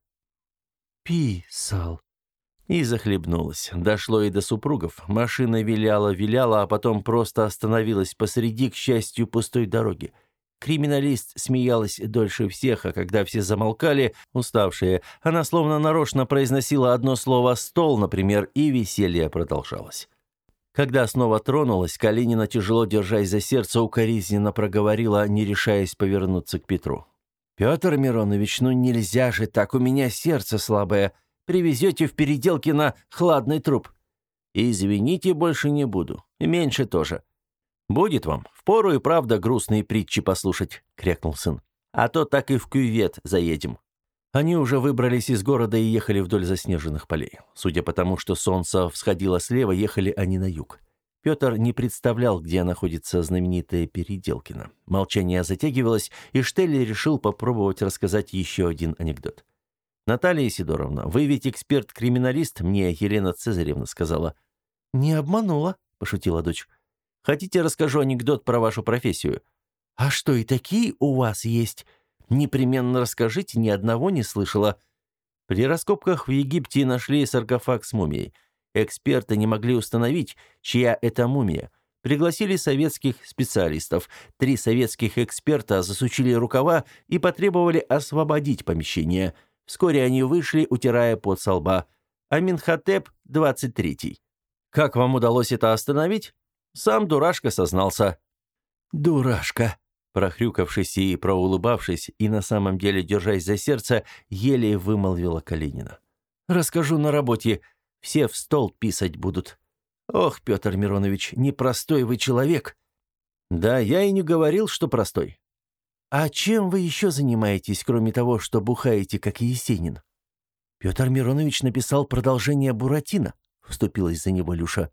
«Писал». И захлебнулась. Дошло и до супругов. Машина виляла-виляла, а потом просто остановилась посреди, к счастью, пустой дороги. Криминалист смеялась дольше всех, а когда все замолкали, уставшие, она словно нарочно произносила одно слово «стол», например, и веселье продолжалось. Когда снова тронулась, Калинина, тяжело держась за сердце, укоризненно проговорила, не решаясь повернуться к Петру. «Петр Миронович, ну нельзя же так, у меня сердце слабое. Привезете в переделке на хладный труп». «Извините, больше не буду. Меньше тоже». «Будет вам. Впору и правда грустные притчи послушать», — крякнул сын. «А то так и в кювет заедем». Они уже выбрались из города и ехали вдоль заснеженных полей. Судя по тому, что солнце всходило слева, ехали они на юг. Петр не представлял, где находится знаменитая Переделкино. Молчание затягивалось, и Штелли решил попробовать рассказать еще один анекдот. «Наталья Сидоровна, вы ведь эксперт-криминалист, мне Елена Цезаревна сказала». «Не обманула», — пошутила дочь. «Хотите, расскажу анекдот про вашу профессию?» «А что, и такие у вас есть? Непременно расскажите, ни одного не слышала». При раскопках в Египте нашли саркофаг с мумией. Эксперты не могли установить, чья это мумия. Пригласили советских специалистов. Три советских эксперта засучили рукава и потребовали освободить помещение. Вскоре они вышли, утирая пот со лба. Аменхотеп двадцать третий. Как вам удалось это остановить? Сам дурашка сознался. «Дурашка», прохрюкавшись и проулыбавшись, и на самом деле держась за сердце, еле вымолвила Калинина. «Расскажу на работе. Все в стол писать будут. Ох, Петр Миронович, непростой вы человек». «Да, я и не говорил, что простой». «А чем вы еще занимаетесь, кроме того, что бухаете, как Есенин?» «Петр Миронович написал продолжение «Буратино», — вступилась за него Люша.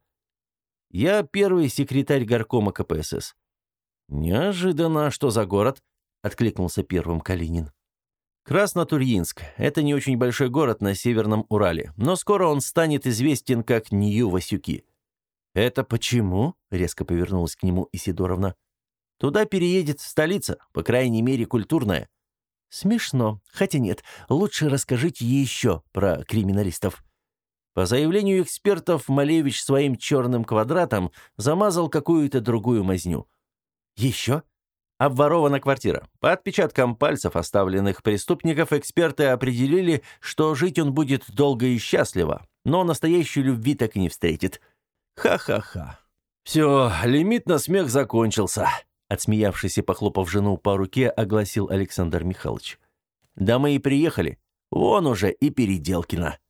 «Я первый секретарь горкома ка пэ эс эс». «Неожиданно. Что за город?» — откликнулся первым Калинин. «Краснотурьинск. Это не очень большой город на Северном Урале, но скоро он станет известен как Нью-Васюки». «Это почему?» — резко повернулась к нему Исидоровна. «Туда переедет столица, по крайней мере, культурная». «Смешно. Хотя нет, лучше расскажите еще про криминалистов». По заявлению экспертов, Малевич своим черным квадратом замазал какую-то другую мазню. «Еще?» Обворована квартира. По отпечаткам пальцев оставленных преступников эксперты определили, что жить он будет долго и счастливо, но настоящей любви так и не встретит. Ха-ха-ха. «Все, лимит на смех закончился», — отсмеявшись и похлопав жену по руке, огласил Александр Михайлович. «Да мы и приехали. Вон уже и Переделкино».